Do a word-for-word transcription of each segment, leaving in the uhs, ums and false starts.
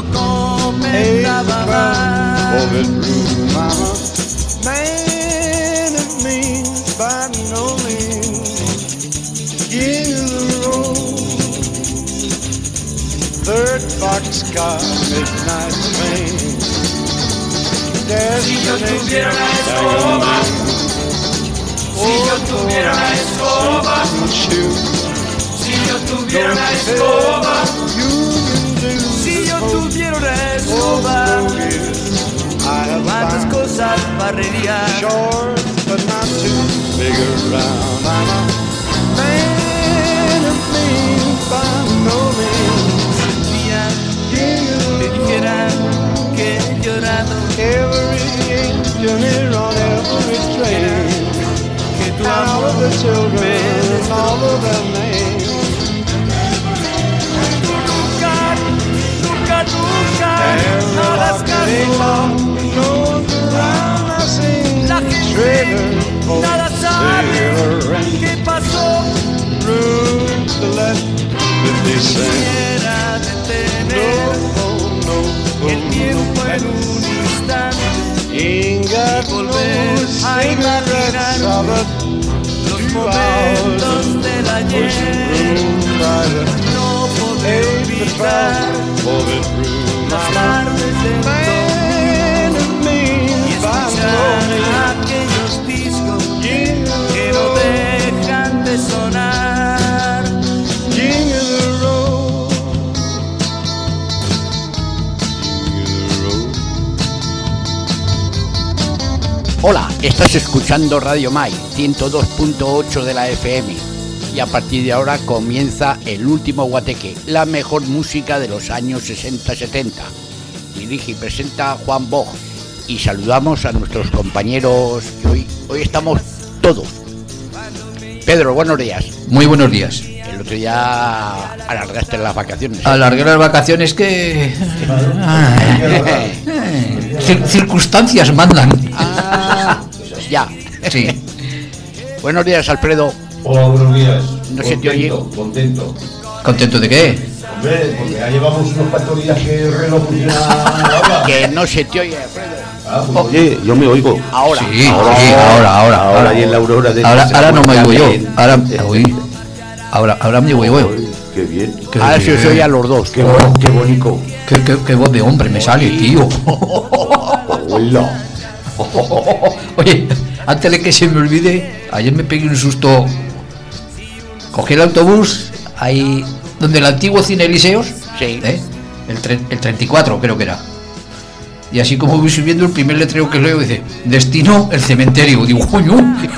no comenzaba mal. Man of means by no means, king of the road. Third boxcar, midnight train. Si yo tuviera la escoba, si yo tuviera la escoba, si yo tuviera la escoba, si yo tuviera una escoba, cuántas cosas barrería. Short, but not too big around. I'm a man of means by no means. Te dijera que he llorado, every angel here on every train, que tu amor the children, all of their names. Tú nunca, nunca, nunca harás caso. La gente nada sabe qué pasó. Quisiera detener el tiempo en un instante y volver a imaginar los momentos del ayer. No podré olvidar las tardes de otoño y escuchar aquellos discos que no dejan de sonar. King of the road. Hola, estás escuchando Radio Mai ciento dos punto ocho de la F M y a partir de ahora comienza el último guateque, la mejor música de los años sesenta setenta. Dirige y presenta Juan Bog y saludamos a nuestros compañeros que hoy, hoy estamos todos. Pedro, buenos días. Muy buenos días. El otro día alargaste las vacaciones. ¿eh? Alargué las vacaciones que... Cir- circunstancias mandan. Ah, ya. Sí. Buenos días, Alfredo. Hola, buenos días. No se te oye. Contento. ¿Contento de qué? Hombre, porque ya llevamos unos cuantos días que el reloj funciona ahora. Que no se te oye, Alfredo. Ah, pues, oye, yo me oigo. Ahora. Sí, Ahora, sí, ahora, ahora, ahora, ahora. y en la aurora de Ahora, ahora no me oigo yo. Bien. Ahora, uy, ahora, ahora me oigo yo. Oye, qué bien. Qué Ahora sí bien. os oye a los dos. Qué, bo- qué bonito. Qué, qué, qué voz de hombre me sale, tío. Hola. Oye, antes de que se me olvide, ayer me pegué un susto. Cogí el autobús ahí donde el antiguo Cine Elíseos, Sí. ¿eh? el, tre- el treinta y cuatro creo que era. Y así como voy subiendo, el primer letrero que leo dice: destino el cementerio. Digo, coño.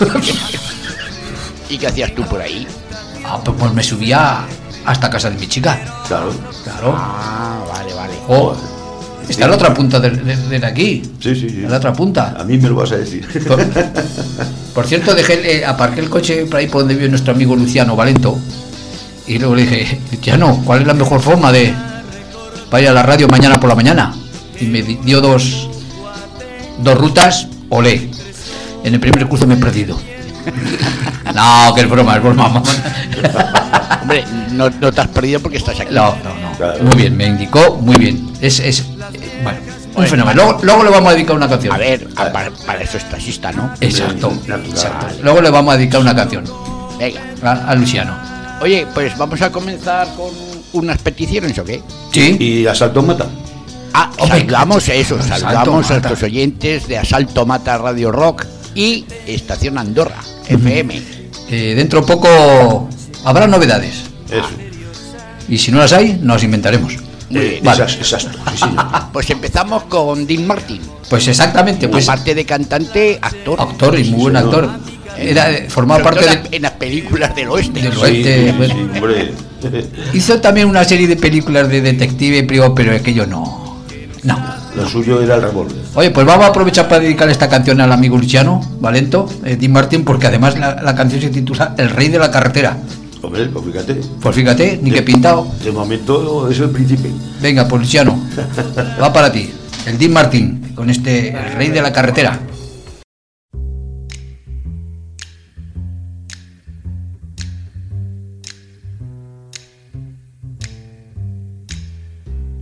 ¿Y qué hacías tú por ahí? Ah, pues, pues me subía hasta casa de mi chica. Claro. Claro. Ah, vale, vale. Oh, está en la otra punta de, de, de aquí. Sí, sí, sí. En la otra punta. A mí me lo vas a decir. Por, por cierto, dejé, eh, aparqué el coche por ahí por donde vive nuestro amigo Luciano Valento. Y luego le dije: Luciano, ¿cuál es la mejor forma de para ir a la radio mañana por la mañana? Y me di- dio dos dos rutas, olé. En el primer curso me he perdido. No, que es broma, es broma. Hombre, no, no te has perdido porque estás aquí. No, no, no. Claro. Muy bien, me indicó, muy bien. Es, es eh, bueno, un Bueno. fenómeno. Luego, luego le vamos a dedicar una canción. A ver, a- para, para eso es taxista, ¿no? Exacto, Natural. exacto. Luego le vamos a dedicar una canción Venga. a, a Luciano. Oye, pues vamos a comenzar con unas peticiones, ¿o qué? Sí. Y Asalto Mata. Ah, Hombre, saludamos a eso, Asalto saludamos a Mata. nuestros oyentes de Asalto Mata Radio Rock y Estación Andorra, F M. Eh, dentro poco habrá novedades. Eso. Y si no las hay, nos inventaremos. Muy Eh, bien. Vale. esas- Exacto. Sí, sí. Pues empezamos con Dean Martin, Pues exactamente, pues aparte de cantante, actor. actor y muy buen actor. Era, eh, formaba Sobre parte todo en de, las- en las películas del oeste. del Sí, oeste. sí, bueno. sí, hombre. Hizo también una serie de películas de detective privado, pero aquello no. No. Lo suyo era el revólver. Oye, pues vamos a aprovechar para dedicar esta canción al amigo Luciano Valento, eh, Dean Martin, porque además la, la canción se titula El Rey de la Carretera. Hombre, pues fíjate. Pues fíjate, ni De- que pintado. De momento es el príncipe. Venga, pues Luciano, va para ti. El Dean Martin, con este El Rey de la Carretera.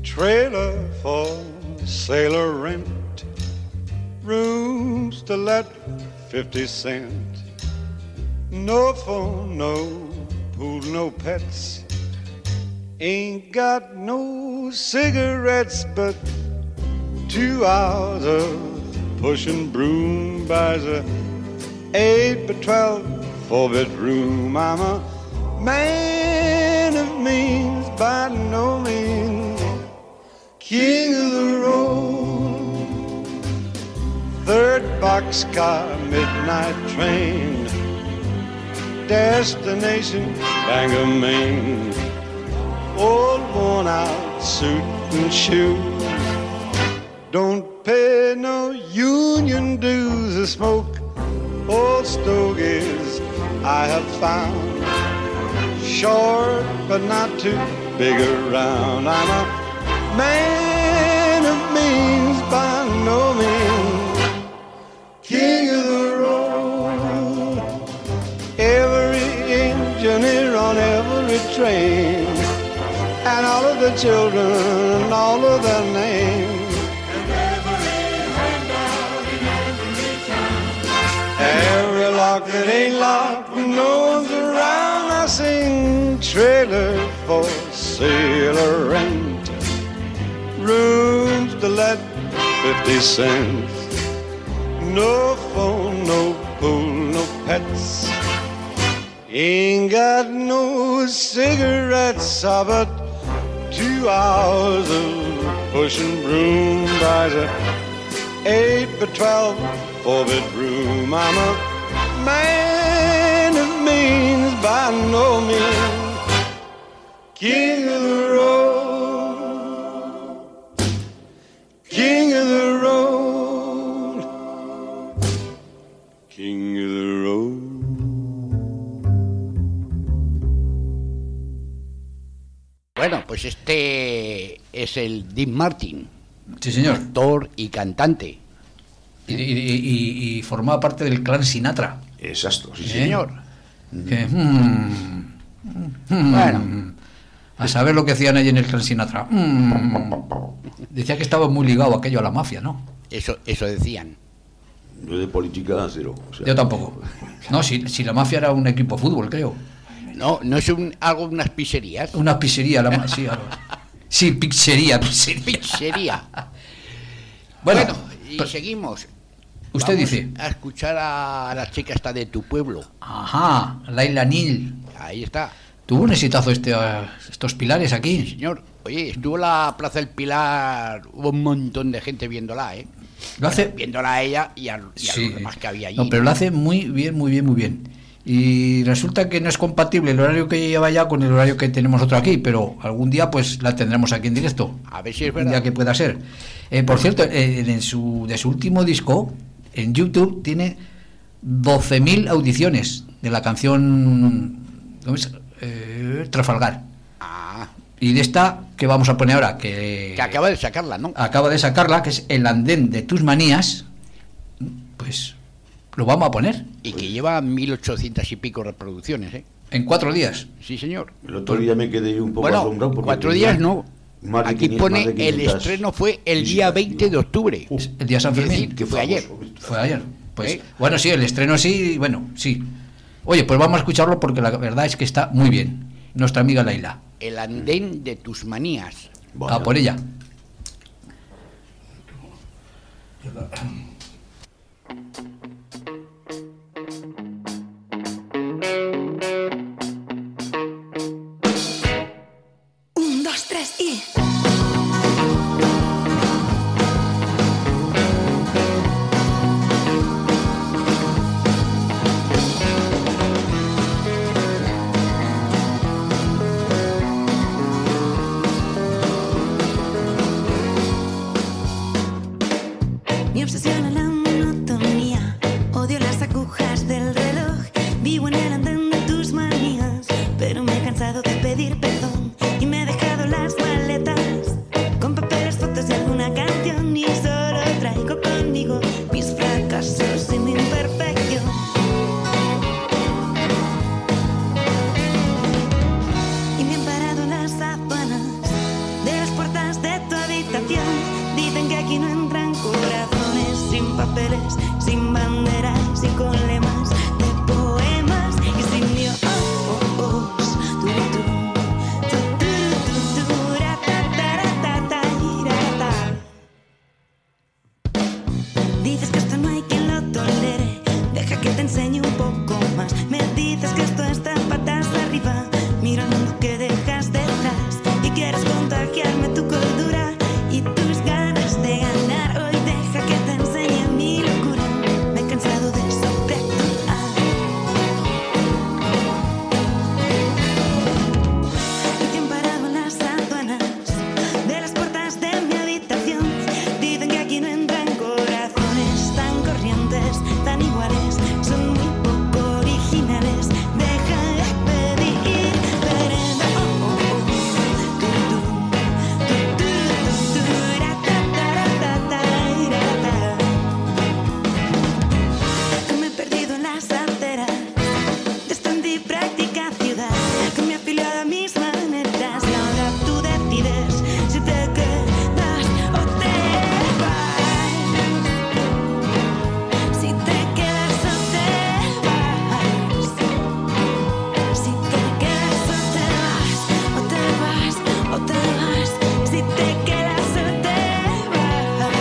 Trailer for sailor rent, rooms to let fifty cent. No phone, no pool, no pets. Ain't got no cigarettes, but two hours of pushing broom buys a eight by twelve four bedroom. I'm a man of means, by no means king of the road. Third boxcar, midnight train, destination Bangor, Maine. Old worn out suit and shoes, don't pay no union dues or smoke old stogies I have found. Short but not too big around. I'm a man of means, by no means king of the road. Every engineer on every train, and all of the children and all of their names, and every handout in every town, every lock that ain't locked when no one's around. I sing trailer for sailor rent, rooms to let fifty cents. No phone, no pool, no pets. Ain't got no cigarettes, ah, but two hours of pushing broom buys a eight by twelve four bedroom. I'm a man of means, by no means king of the road, king of the road, king of the road. Bueno, pues este es el Dean Martin. Sí, señor. Actor y cantante. Y, y, y, y formaba parte del clan Sinatra. Exacto, sí, Sí, ¿Eh? señor. Que, mm, mm, Bueno. a saber lo que hacían allí en el clan Sinatra. Mm. Decía que estaba muy ligado aquello a la mafia, ¿no? Eso, eso decían. Yo de política cero. O sea, Yo tampoco. No, si, si la mafia era un equipo de fútbol, creo. No, no es un, algo, unas pizzerías. Una pizzería, la ma- sí, algo. Sí, pizzería, pizzería. Pizzería. Bueno, Bueno, y pero- seguimos. usted Vamos dice. a escuchar a la chica esta de tu pueblo. Ajá, Laila Neal. Ahí está. Tuvo un exitazo este, uh, estos pilares Sí, aquí. señor. Oye, estuvo la Plaza del Pilar, hubo un montón de gente viéndola, ¿eh? Lo hace. Viéndola a ella y a, y a Sí. los demás que había allí. No, pero lo hace muy bien, muy bien, muy bien. Y resulta que no es compatible el horario que ella lleva ya con el horario que tenemos nosotros aquí, pero algún día pues la tendremos aquí en directo. A ver si es Un día verdad. que pueda ser. Eh, por cierto, eh, en su, de su último disco, en YouTube, tiene doce mil audiciones de la canción ¿cómo es? Eh, Trafalgar. Ah, Y de esta que vamos a poner ahora, que, que acaba de sacarla, ¿no? acaba de sacarla, que es El andén de tus manías, pues lo vamos a poner Y que lleva mil ochocientas y pico reproducciones, ¿eh? en cuatro días. Sí, señor. El otro día me quedé un poco Bueno, asombrado porque cuatro tenía días no. más de Aquí quinientas, pone más de el quinientas estreno fue el visitas, día veinte digo. de octubre. Uf, El día de San Es Fermín. decir, que fue ayer. famoso. Fue ayer. Pues ¿Eh? bueno, sí, el estreno sí, bueno, sí. Oye, pues vamos a escucharlo porque la verdad es que está muy bien. Nuestra amiga Laila. El andén de tus manías. Vaya. A por ella. Un, dos, tres y... Mi obsesión es la monotonía, odio las agujas del reloj, vivo en el andén de tus manías, pero me he cansado de pedir perdón y me he dejado las maletas con papeles, fotos y alguna canción y solo traigo conmigo mis fracasos y mi imperfección. Y me han parado las sábanas de las puertas de aquí no entran corazones sin papeles, sin banderas y con lemas de poemas y sin Dios. Dices que esto no hay quien lo tolere, deja que te enseñe un poco más. Me dices que esto está patas arriba, mira el mundo que dejas detrás y quieres contagiarme tu cordura y tus ganas de ganar. Hoy deja que te enseñe mi locura, me he cansado de sobreactuar. Y te han parado en las aduanas de las puertas de mi habitación. Dicen que aquí no entran corazones tan corrientes, tan iguales, son muy poco originales. Deja de pedir perdón. Tu, tu, tu, tu, tu, tu, ra, ta, ta, ra, ta, ta, ra, ta. Que me he perdido en las aceras de esta antipráctica ciudad, que me he afiliado a mis maneras y ahora tú decides si te quedas o te vas. Si te quedas o te vas. Si te quedas o te vas. O te vas, o te vas. Si te quedas o te vas.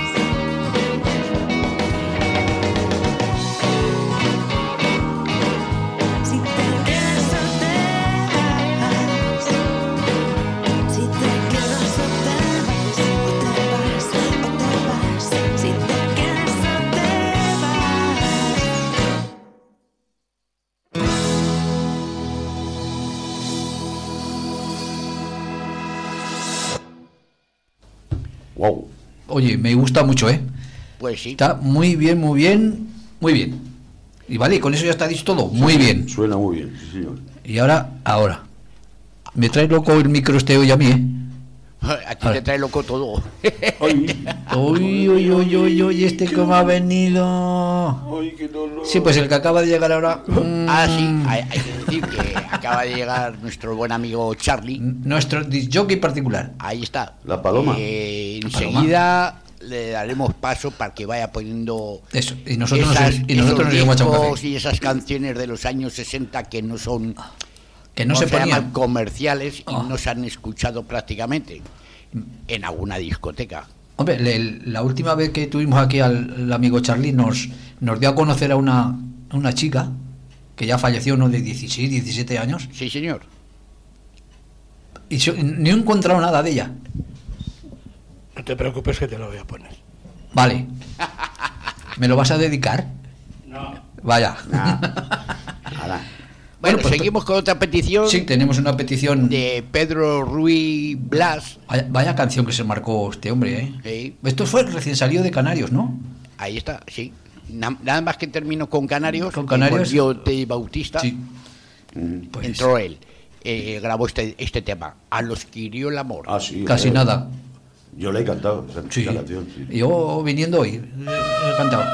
Si te quedas o te vas. Si te quedas o te vas. O te vas, o te vas. Si te quedas o te vas. Wow. Oye, me gusta mucho, ¿eh? Pues sí. Está muy bien, muy bien, muy bien. Y vale, con eso ya está dicho todo. Muy bien. Suena muy bien, sí, señor. Y ahora, ahora. Me trae loco el micro este hoy a mí, ¿eh? A ti A te ver. trae loco todo. Ay, Uy, uy, uy, uy, uy, este cómo ha venido. ay, qué dolor. Sí, pues el que acaba de llegar ahora. mm, Ah, sí, hay, hay que decir que acaba de llegar nuestro buen amigo Charlie. Nuestro disc jockey particular. Ahí está. La paloma. Eh, La enseguida le daremos paso para que vaya poniendo Eso. Y nosotros esas- nos, y nosotros nos esos llevamos a echar un discos café. y esas canciones de los años sesenta que no son, Que no se llaman ponían. comerciales y Ah. no se han escuchado prácticamente en alguna discoteca. Hombre, le- la última vez que tuvimos aquí al, al amigo Charlie nos, nos dio a conocer a una, a una chica que ya falleció, ¿no? De dieciséis, diecisiete años. Sí, señor. Y yo, ni he encontrado nada de ella. No te preocupes que te lo voy a poner. Vale. ¿Me lo vas a dedicar? No. Vaya. Nada. Bueno, Bueno, pues- seguimos con otra petición Sí, tenemos una petición. de Pedro Ruiz Blas. Vaya, vaya canción que se marcó este hombre, ¿eh? Sí, Esto fue recién salido de Canarios, ¿no? ahí está, sí. Na- nada más que terminó con Canarios, Con Canarios. y volvió de Bautista, Sí. Pues, entró él, eh, grabó este, este tema, A los que hirió el amor. Ah, sí. casi eh, nada. Yo le he cantado esa, Sí. esa canción. Sí. Yo viniendo hoy, eh, he cantado.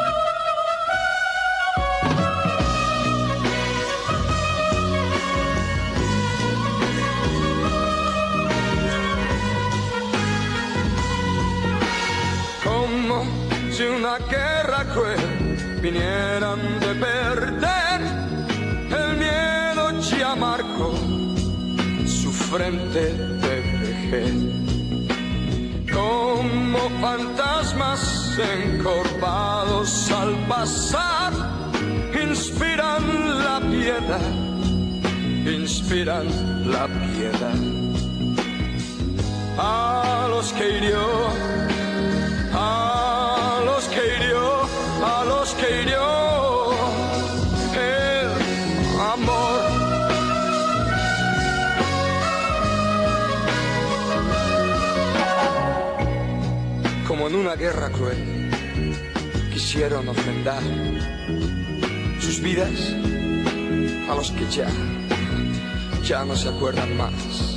Como si una guerra cruel vinieran de perder, el miedo ya marcó su frente de vejez. Como fantasmas encorvados al pasar, inspiran la piedad, inspiran la piedad. A los que hirió, a los que hirió, a los que hirió el amor. Como en una guerra cruel, quisieron ofrendar sus vidas a los que ya, ya no se acuerdan más.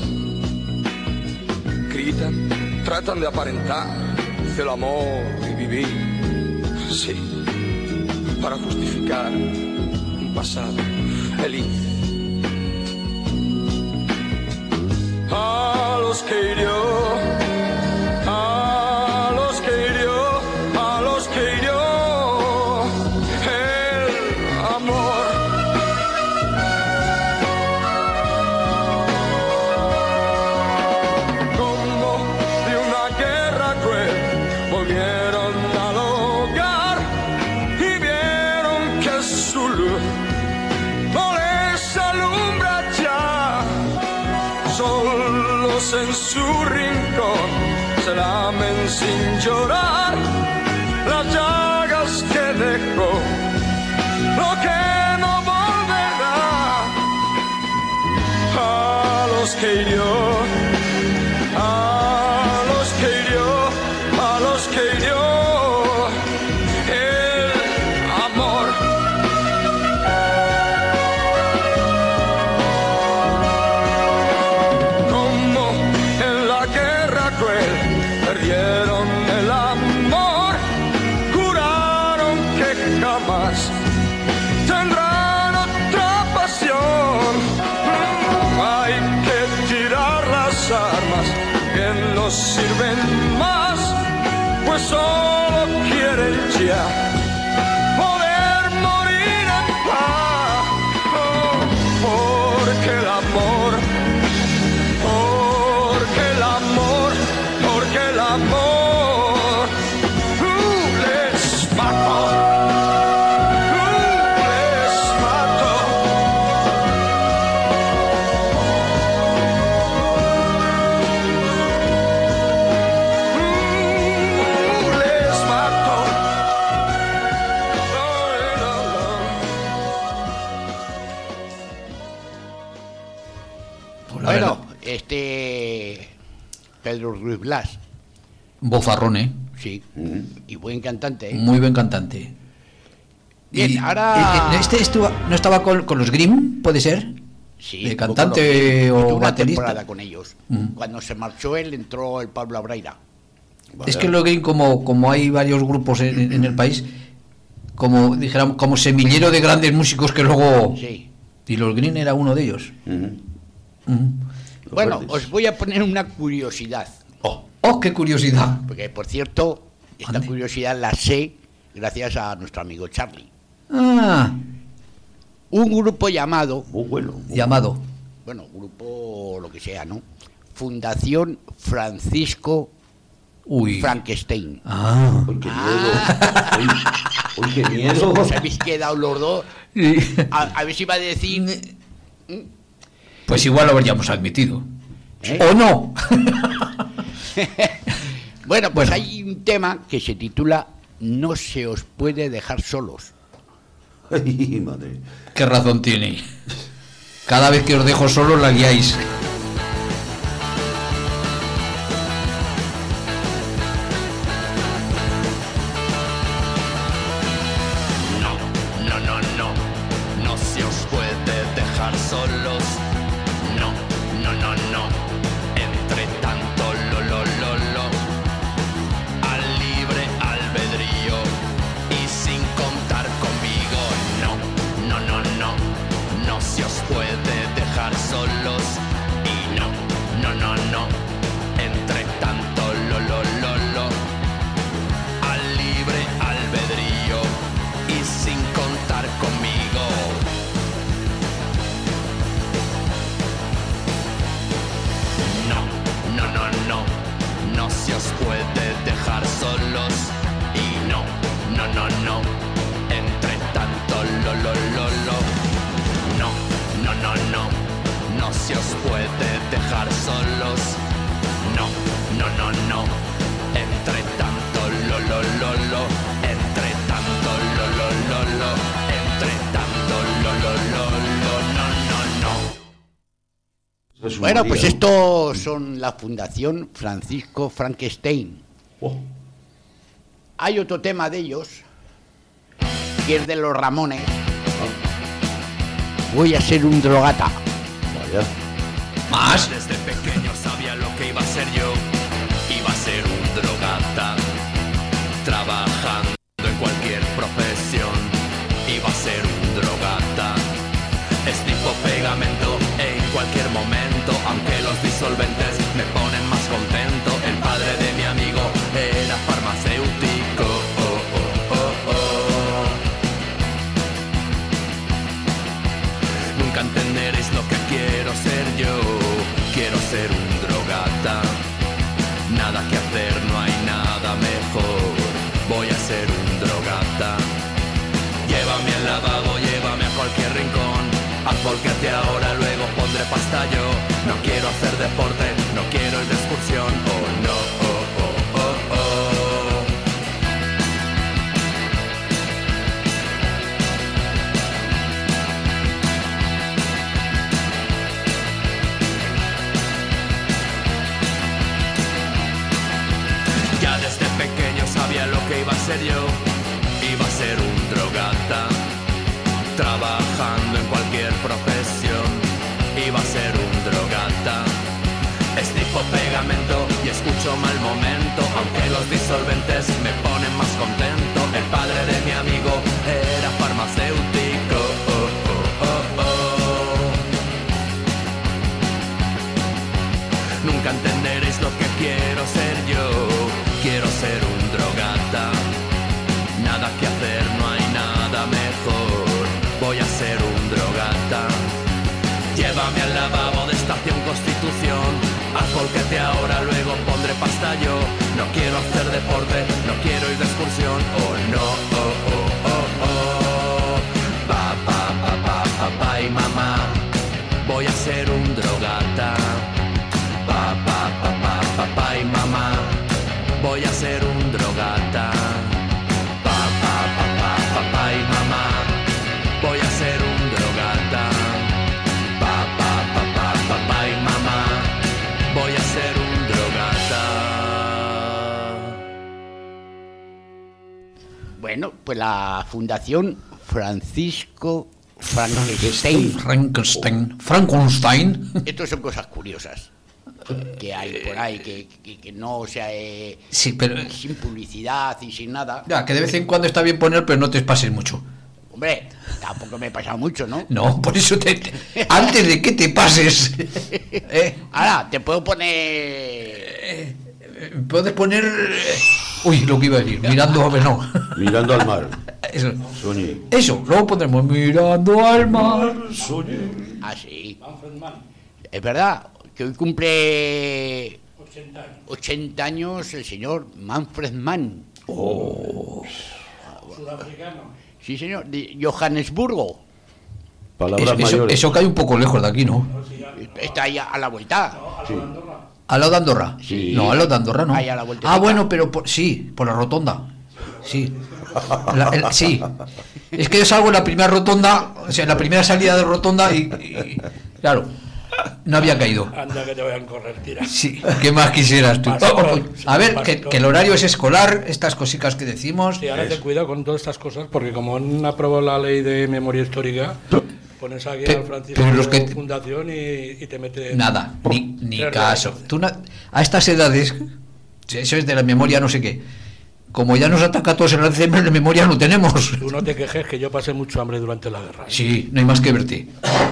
Gritan, tratan de aparentar el amor y vivir, sí, para justificar un pasado feliz. A los que hirió, a los que hirió amen sin llorar las llagas que dejó, lo que no volverá, a los que hirió, a los que hirió, a los que hirió el amor. Como en la guerra cruel perdieron el amor, juraron que jamás tendrán otra pasión. Hay que tirar las armas que no sirven más, pues solo quieren ya poder morir en paz. Oh, porque el amor, porque el amor, porque el amor uh, les mató, uh, les mató. Uh, les mató. Oh, no, no. Pues la Bueno, verdad, este Pedro Ruiz Blas, bofarrón, ¿eh? sí, y buen cantante, ¿eh? Muy buen cantante. Bien, Y- ahora- y- ¿Este estuvo, no estaba con, con los Grimm, puede ser? Sí, de estuvo cantante con los- o estuvo una baterista. temporada con ellos. Mm. Cuando se marchó él, entró el Pablo Abraira. Es que los Grimm, como, como hay varios grupos en, en el país, como dijéramos, como semillero de grandes músicos que luego... Sí. Y los Grimm era uno de ellos. Ujú. Ujú. Los Bueno, verdes. os voy a poner una curiosidad, Oh, ¡Oh, qué curiosidad! porque por cierto, esta Ande. curiosidad la sé gracias a nuestro amigo Charlie. Ah, Un grupo llamado, muy bueno. muy llamado. bueno, grupo lo que sea, ¿no? Fundación Francisco Uy. Frankenstein. Ah. Uy, qué miedo. Uy, uy, qué miedo. Os habéis quedado los dos. A, a ver si va a decir. Pues igual lo habríamos admitido. ¿Eh? ¿O no? Bueno, pues Bueno. hay un tema que se titula No se os puede dejar solos. Ay, madre. ¿Qué razón tiene? Cada vez que os dejo solo la guiáis. No, no, no, no, no se os puede dejar solos. No, no, no, no, entre tanto, lo, lo, lo, lo, al libre albedrío y sin contar conmigo. No, no, no, no, no se os puede dejar solos. Y no, no, no, no, entre tanto, lo, lo, lo, lo, al libre albedrío y sin contar conmigo. No, no, no, no, no se os puede dejar solos. Y no, no, no, no, entre tanto, lo, lo, lo, lo. No, no, no, no, no se os puede dejar solos. No, no, no, no, entre tanto, lo, lo, lo, lo. Entre tanto, lo, lo, lo, lo. Entre tanto, lo, lo, lo, lo. No, no, no. Es un Bueno, María, pues ¿no? estos son la Fundación Francisco Frankenstein. Oh, Hay otro tema de ellos, que es de los Ramones. Voy a ser un drogata. vaya. ¿Más? Desde pequeño sabía lo que iba a ser yo. Iba a ser un drogata, trabajando en cualquier profesión. Iba a ser un drogata, es tipo pegamento en cualquier momento. Aunque los disolventes me ponen más contento. El padre de mi amigo era farmacéutico. Oh, oh, oh, oh. Nunca entenderéis lo que quiero ser yo. Quiero ser un drogata. Nada que hacer, no hay nada mejor. Voy a ser un drogata. Llévame al lavabo, llévame a cualquier rincón. Haz volquete ahora, luego pondré pasta yo. No quiero hacer deporte, no quiero ir de excursión. Oh no, oh, oh, oh, que iba a ser yo, iba a ser un drogata, trabajando en cualquier profesión, iba a ser un drogata. Esnipo pegamento y escucho mal momento, aunque los disolventes me ponen más contento. El padre de mi amigo era farmacéutico. Oh, oh, oh, oh. Nunca entenderéis lo que quiero ser yo. Quiero ser un drogata. Nada que hacer, no hay nada mejor. Voy a ser un drogata. Llévame al lavabo de Estación Constitución. Haz volquete ahora, luego pondré pasta yo. No quiero hacer deporte, no quiero ir de excursión. Oh no, oh, oh, oh, oh. Pa, pa, pa, pa, papá y mamá. Voy a ser un drogata. Pa, pa, pa, pa, papá y mamá. Voy a ser un drogata. Pa, pa, pa, pa, papá y mamá. Voy a ser un drogata. Pa, pa, pa, pa, papá y mamá. Voy a ser un drogata. Bueno, pues la Fundación Francisco Frankenstein. Frankenstein. Frankenstein. Estas son cosas curiosas que hay por ahí, que, que, que no, o sea, eh, Sí, pero sin publicidad y sin nada. ya, que de vez en cuando está bien poner, pero no te pases mucho. Hombre, tampoco me he pasado mucho, ¿no? No, por eso te, te- antes de que te pases, ¿eh? Ahora, te puedo poner... Eh, puedes poner, eh, uy, lo que iba a decir, mirando a ver, no. Mirando al mar. Eso, Soñé. eso, luego pondremos mirando al mar. Soñé. Ah, sí. Manfred Mann, Es verdad que hoy cumple ochenta años. ochenta años el señor Manfred Mann. Sudafricano. Sí, señor, de Johannesburgo. Palabras Eso, eso, mayores. eso cae un poco lejos de aquí, ¿no? Está ahí a, a la vuelta. Sí. ¿Al lado de Andorra? Sí. No, al lado de Andorra no. Ahí a la vueltecita. Ah, bueno, pero por, sí, por la rotonda. Sí. La- el- sí. Es que yo salgo en la primera rotonda, o sea, en la primera salida de rotonda y, y- claro, no había caído. Anda que te voy a correr, tira. Sí, ¿qué más quisieras tú? Pastor, Oh, oh, oh. A ver, que, pastor. que el horario es escolar, estas cositas que decimos. Sí, ahora ten cuidado con todas estas cosas, porque como han aprobado la ley de memoria histórica, pones aquí Pe- al Francisco pero los que- Fundación y, y te mete... Nada, ni, ni Tres caso. días. Tú na- a estas edades, eso es de la memoria no sé qué, como ya nos ataca a todos el Alzheimer, de memoria no tenemos. Tú no te quejes, que yo pasé mucho hambre durante la guerra. ¿eh? Sí, no hay más que verte.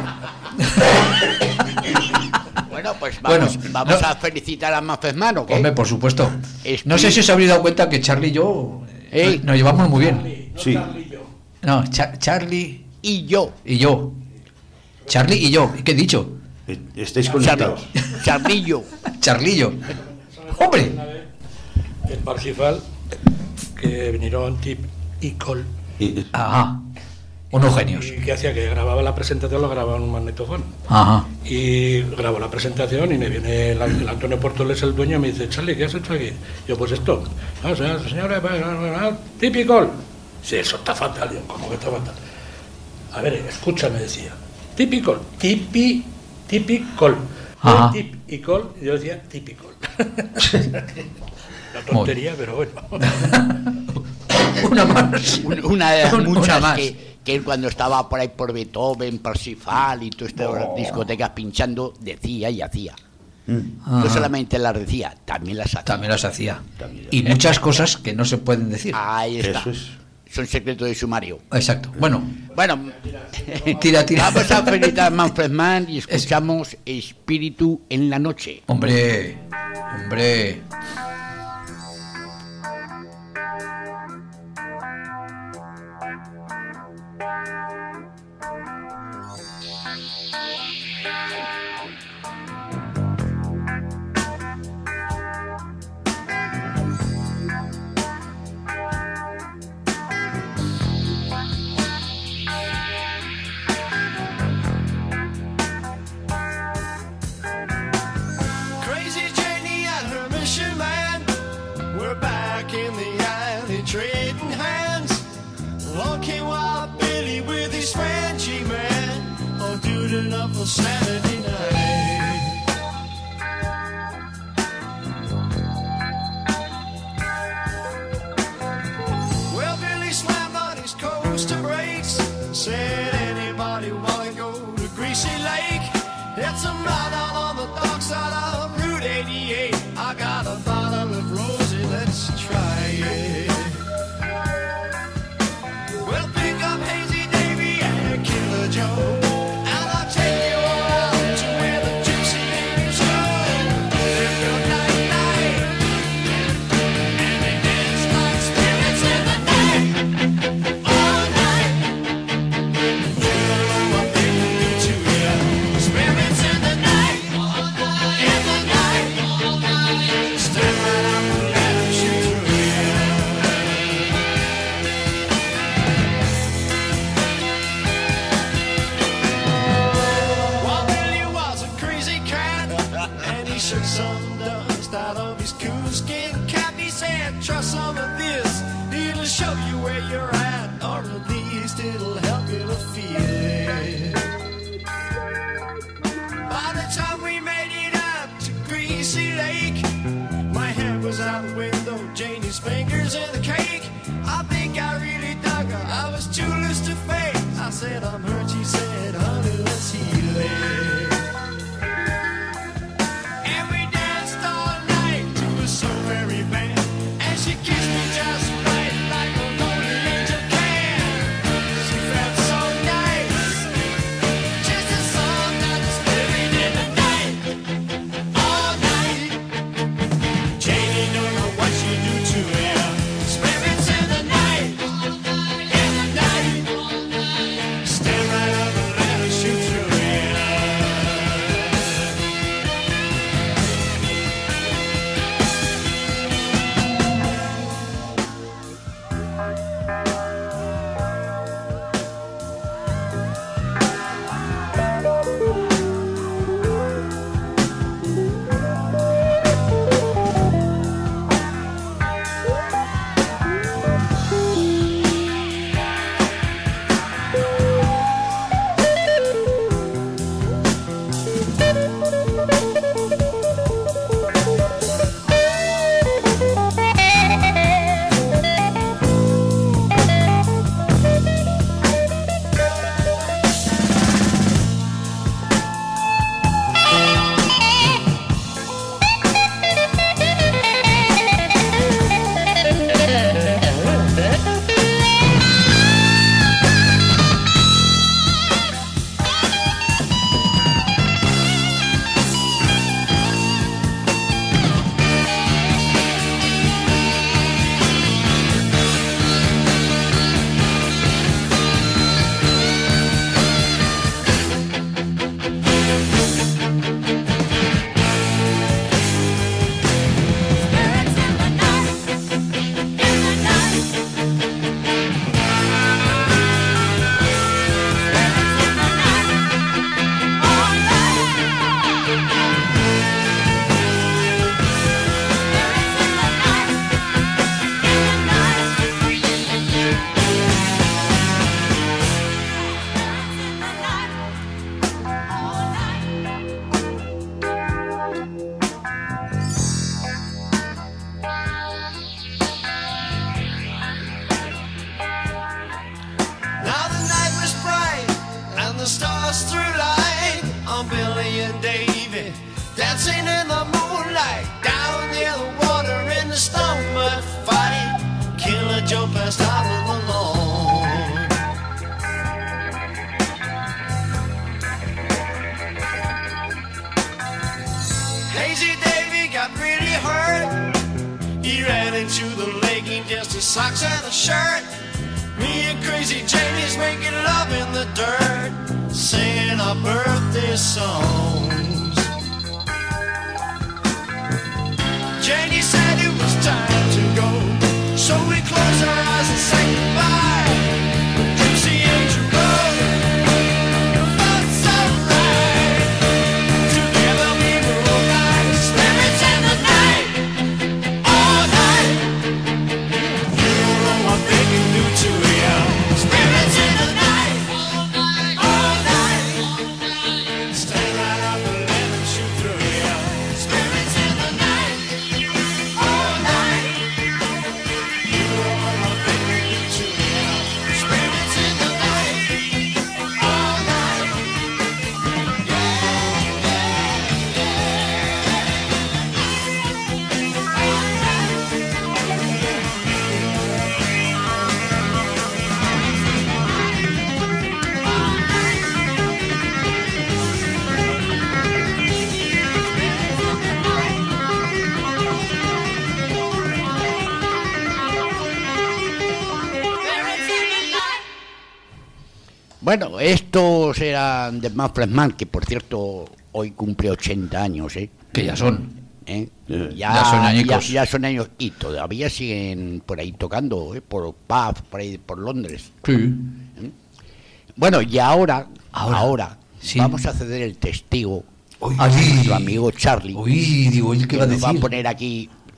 Bueno, pues vamos, Bueno, vamos no- a felicitar a Manfred Mann, ¿o qué? Hombre, por supuesto. Es No sé que- si os habréis dado cuenta que Charlie y yo eh, Ey. nos llevamos muy bien. Charlie, no Sí. Charlie, yo. No, Cha- Charlie Y yo, y yo. Charlie y yo. ¿Y qué he dicho? Eh, Estáis Charli- conectados. Charlillo. Charlillo. Hombre. Una vez, en Parsifal, que vinieron Tip y Cole, Y- Ajá. Unos genios. y que hacía que grababa la presentación, lo grababa en un magnetofón. Ajá. Y grabo la presentación y me viene el, el Antonio Portoles, el dueño, y me dice: Charlie, ¿qué has hecho aquí? Yo, pues esto. No, señora, señora, típico. Sí, eso está fatal. Yo, ¿cómo que está fatal? A ver, escucha, me decía. Típico, tipi, típico. Ajá. Tip y col, y yo decía típico. La tontería, pero bueno. Una más. Un- Una de las Una muchas más. que, que él cuando estaba por ahí por Beethoven, Parsifal y todas estas Oh. discotecas pinchando, decía y hacía. Mm. No Ajá. solamente las decía, también las hacía. También las hacía. También. Y muchas cosas que no se pueden decir. Ahí está. Eso es. Son secretos de sumario. Exacto. Bueno, Bueno, tira, tira. vamos a felicitar a Manfred Mann y escuchamos Espíritu en la Noche. Hombre, hombre. Crazy Janie and her mission man. We're back in the alley trading hands. Along came Wild Billy with his Frenchy man. All doodling up for Saturday night. cabbie said, try some of this. It'll show you where you're at, or at least it'll help you to feel it. By the time we made it up to Greasy Lake, my hand was out the window, Janie's fingers in the cake. I think I really dug her, I was too loose to fake. I said, I'm hurt, she said, honey, let's heal it. And we danced all night to a so very band, and she kissed me just right like a lonely angel can. She felt so nice, just a song that's living in the night, all night. Janie don't know what she do to him. Spirits in the night, in the night. Stand right up and let her shoot through him. Now the night was bright and the stars threw light on Billy and Davy, dancing in the moonlight down near the water in the stone mud fight. Killer Joe passed out of the lawn. Lazy Davy got really hurt. He ran into the lake in just his socks and a shirt. Me and Crazy Janie's making love in the dirt, singing our birthday songs. Janie said it was time to go, so we closed our eyes and sang goodbye. Gypsy Angel Road, it felt so right. Together we were all night, spirits in the night, all night. You don't know what they can do to you. Spirits in the night, all night. Stand right up and let them shoot through you. Spirits in the night, all night. You don't know what they can do to you. Spirits in the night, all night. Yeah, yeah, Bueno, estos eran de Muffled Man, que por cierto hoy cumple ochenta años, ¿eh? Que ya son. ¿Eh? Eh, Ya, ya son ya, añicos. ya son años y todavía siguen por ahí tocando, ¿eh? Por pubs, por ahí, por Londres. Sí. Bueno, y ahora, Ahora, ahora, sí. vamos a ceder el testigo Uy, a nuestro amigo Charlie. Uy, digo, ¿y qué que va a nos va a decir? poner aquí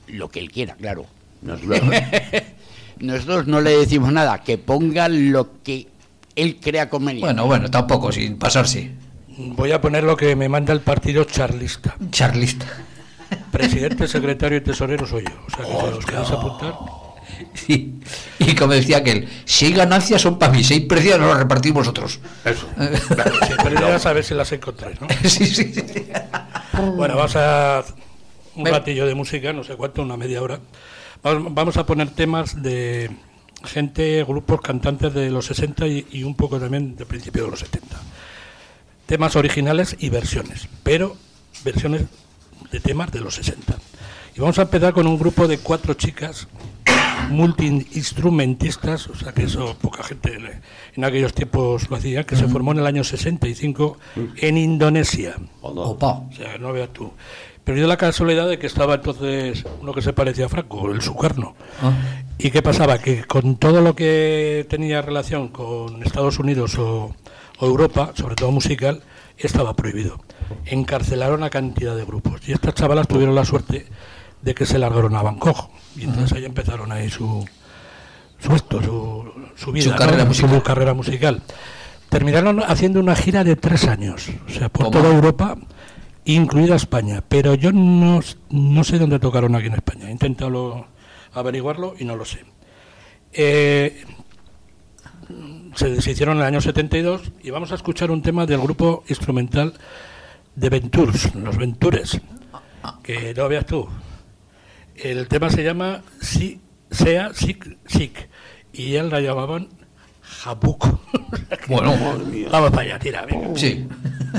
lo que él quiera, claro. Naturalmente. Nosotros no le decimos nada, que ponga lo que él crea conveniente. Bueno, bueno, tampoco, sin pasarse. Voy a poner lo que me manda el partido charlista. Charlista. Presidente, secretario y tesorero soy yo. O sea, que Oh, si os queréis apuntar. Sí. Y como decía aquel, seis ganancias son para mí, seis pérdidas nos las repartís vosotros. Eso. Sí, pero ya a ver si las encontráis, ¿no? Sí, sí, sí. Bueno, vamos a un Ven. ratillo de música, no sé cuánto, una media hora. Vamos, vamos a poner temas de gente, grupos, cantantes de los sesenta y, y un poco también de principios de los setenta. Temas originales y versiones, pero versiones de temas de los sesenta. Y vamos a empezar con un grupo de cuatro chicas multiinstrumentistas, o sea que eso poca gente en, en aquellos tiempos lo hacía, que se formó en el año sesenta y cinco en Indonesia. Opa. O sea, no veas tú. Pero dio la casualidad de que estaba entonces uno que se parecía a Franco, el Sukarno. Ah. ¿Y qué pasaba? Que con todo lo que tenía relación con Estados Unidos o, o Europa, sobre todo musical, estaba prohibido. Encarcelaron a cantidad de grupos. Y estas chavalas tuvieron la suerte de que se largaron a Bangkok. Y entonces ahí empezaron ahí su, su esto, su, su vida, Su ¿no? carrera musical. Su carrera musical. Terminaron haciendo una gira de tres años, o sea, por ¿Cómo? toda Europa, incluida España. Pero yo no, no sé dónde tocaron aquí en España. He intentado averiguarlo y no lo sé. Eh, se deshicieron en el año setenta y dos y vamos a escuchar un tema del grupo instrumental de Ventures, los Ventures, que no veas tú. El tema se llama Si, Sea Sick Sick y él la llamaban Jabuk. Bueno, Vamos para allá, tira, venga. sí.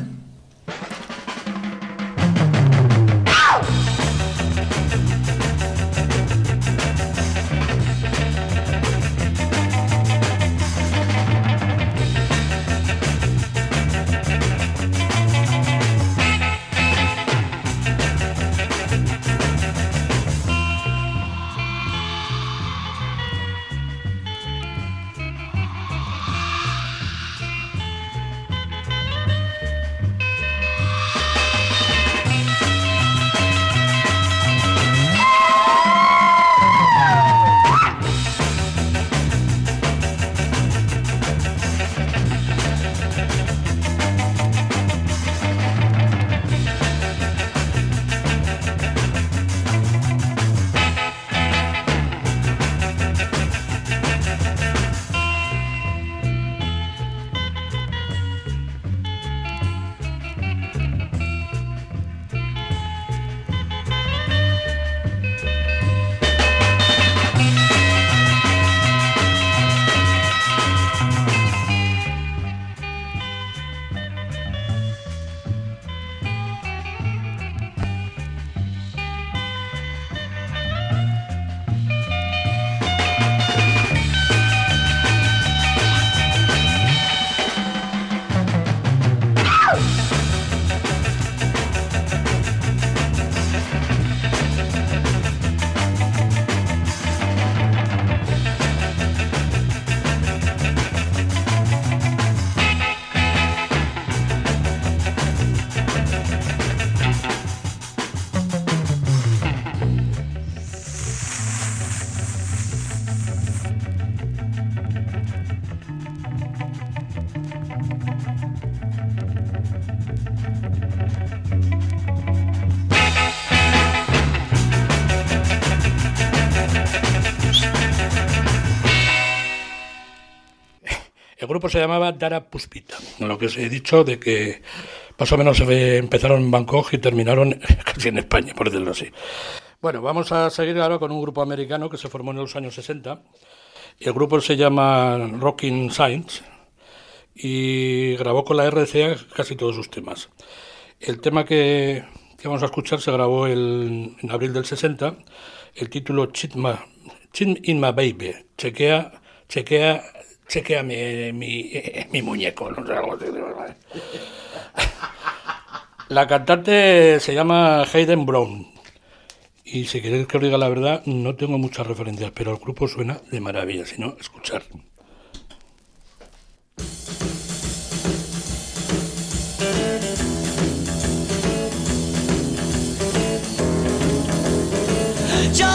El grupo se llamaba Dara Puspita, lo que os he dicho de que más o menos se empezaron en Bangkok y terminaron casi en España, por decirlo así. Bueno, vamos a seguir ahora con un grupo americano que se formó en los años sesenta. El grupo se llama Rockin' Saints y grabó con la R C A casi todos sus temas. El tema que, que vamos a escuchar se grabó el, en abril del sesenta. El título Cheat, Ma, Cheat in My Baby. Chequea, chequea, chequea mi, mi, mi muñeco. No sé, algo así. La cantante se llama Hayden Brown. Y si queréis que os diga la verdad, no tengo muchas referencias, pero el grupo suena de maravilla, si no, escuchar. Just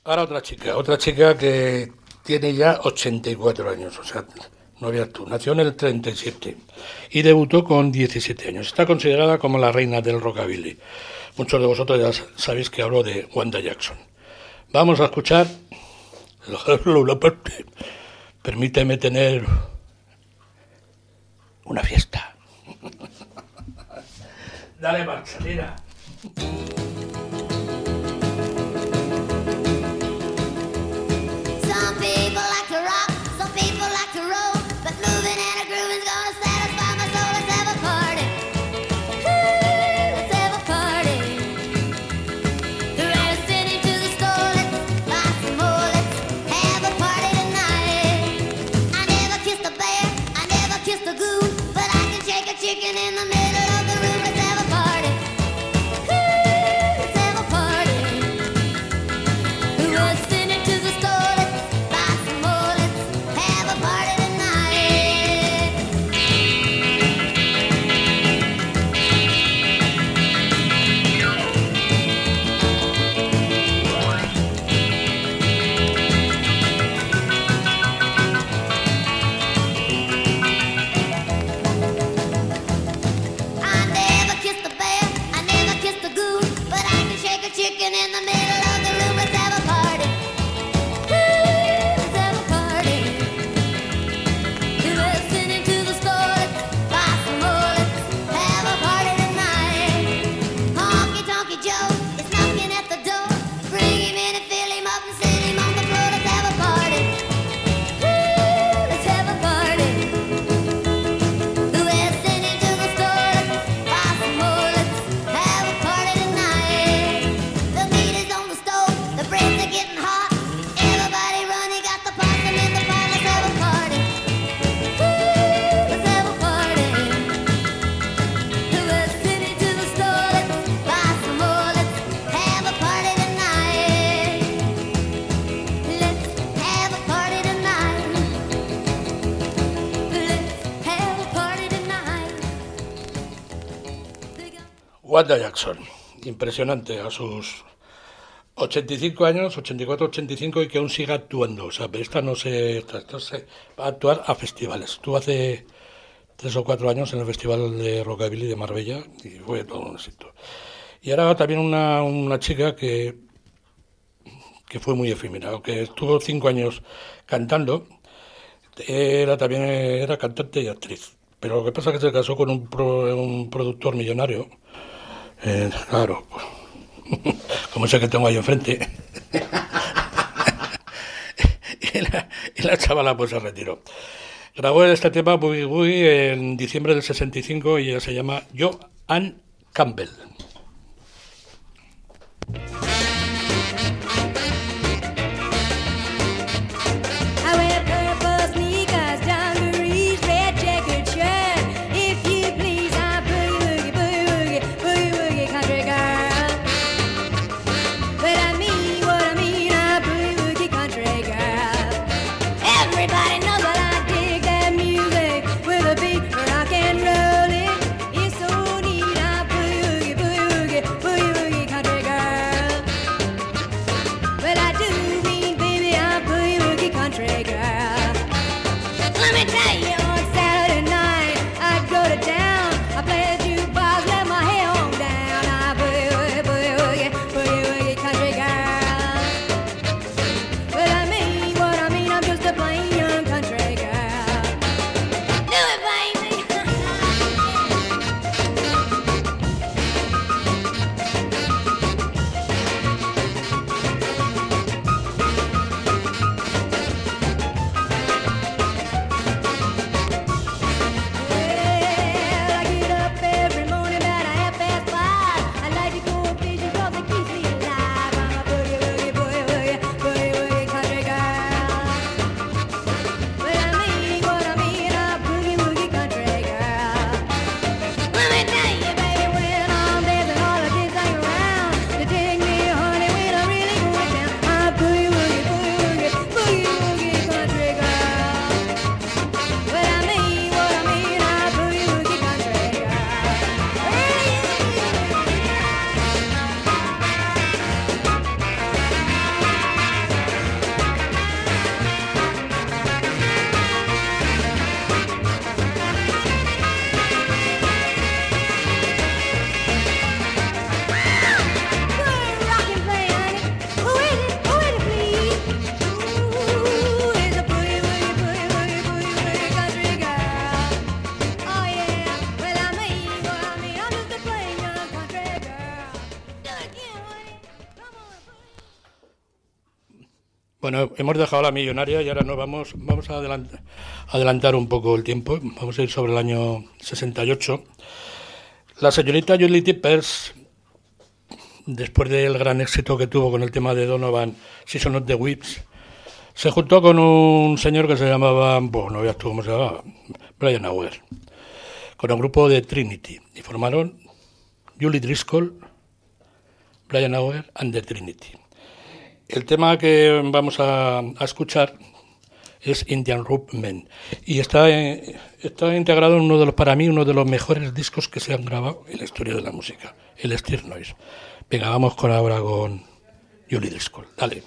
Ahora otra chica, otra chica que tiene ya ochenta y cuatro años, o sea, no veas tú, nació en el treinta y siete y debutó con diecisiete años. Está considerada como la reina del rockabilly. Muchos de vosotros ya sabéis que hablo de Wanda Jackson. Vamos a escuchar la parte. Permíteme tener una fiesta. Dale marcha, mira. Some people like to rock, some people like to roll, but moving and a grooving's gonna satisfy my soul. Let's have a party. Ooh, let's have a party. The rest sitting to the store, let's buy some more. Let's have a party tonight. I never kissed a bear, I never kissed a goon, but I can shake a chicken in the middle of the room. Let's have a party. Ooh, let's have a party. The rest sitting to the store, let's buy some more. Let's have a party tonight. I never kissed a bear, I never kissed a goon, but I can shake a chicken in the middle of the room. Let's have a party. Ooh, let's have a party. The rest sitting to the store, let's buy some more. Let's have a party tonight. Honky Tonky Joe is knocking at the door. Bring him in and fill him up and sit him on the floor. Let's have a party. Ooh, let's have a party. The rest sitting to the store, let's buy some more. Let's have a party tonight. The meat is on the stove, the breads are getting hot. Everybody running, got the possum in the pot. Let's have a party. Ooh, let's have a party. The rest sitting to the store, let's buy some more. Let's have a party tonight. Let's have a party tonight. Let's have a party tonight. Wanda Jackson, impresionante a sus ochenta y cinco años, ochenta y cuatro, ochenta y cinco, y que aún siga actuando. O sea, pero esta no se, esta, esta se va a actuar a festivales. Estuvo hace tres o cuatro años en el Festival de Rockabilly de Marbella y fue todo un éxito. Y ahora también una, una chica que, que fue muy efímera, aunque estuvo cinco años cantando, era también era cantante y actriz. Pero lo que pasa es que se casó con un, pro- un productor millonario. Eh, claro, como ese que tengo ahí enfrente. y, la, y la chavala pues se retiró. Grabó este tema Boogie Boogie en diciembre del sesenta y cinco y ella se llama Joanne Campbell. I wear purple sneakers, dungarees, red checkered shirt. If you please, I boogie woogie, boogie woogie, boogie woogie country girl. But I mean what I mean, I boogie woogie country girl. Everybody knows that I dig that music with a beat rock and rollin'. It's so neat, I boogie woogie, boogie Bueno, hemos dejado la millonaria y ahora nos vamos, vamos a adelantar, adelantar un poco el tiempo. Vamos a ir sobre el año sesenta y ocho. La señorita Julie Tippers, después del gran éxito que tuvo con el tema de Donovan, Season of the Whips, se juntó con un señor que se llamaba, bueno, no veas tú cómo se llamaba, Brian Auer, con un grupo de Trinity, y formaron Julie Driscoll, Brian Auer and the Trinity. El tema que vamos a, a escuchar es Indian Rope Men y está, eh, está integrado en uno de los, para mí, uno de los mejores discos que se han grabado en la historia de la música, el Steer Noise. Venga, vamos con ahora con Julie Driscoll. Dale.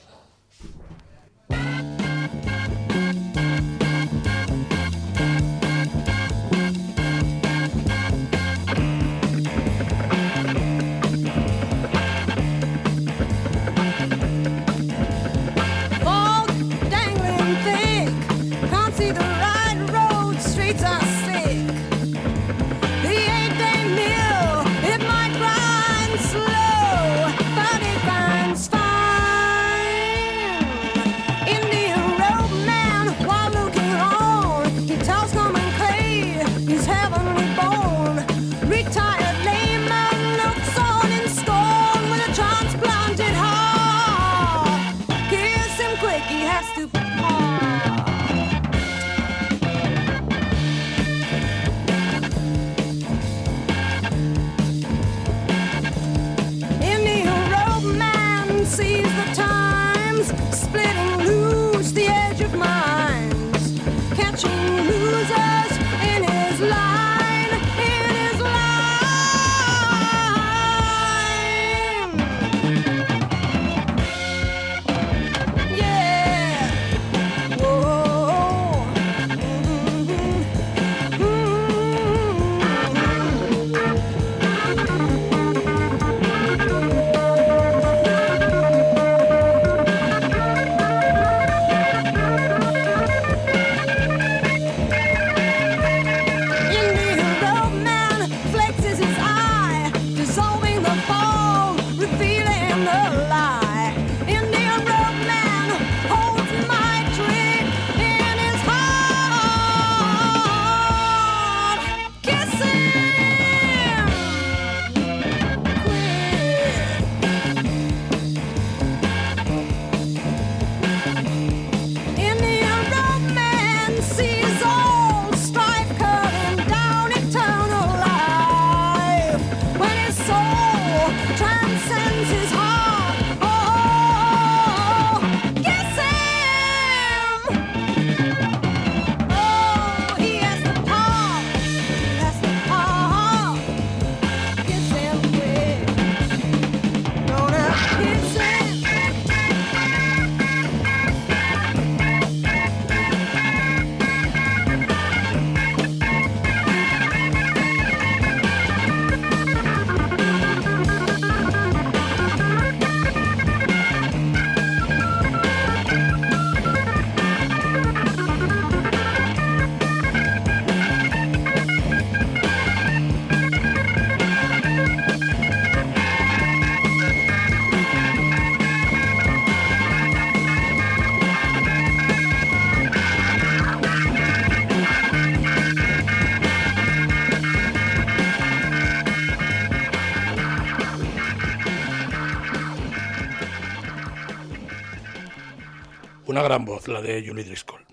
Una gran voz, la de Julie Driscoll.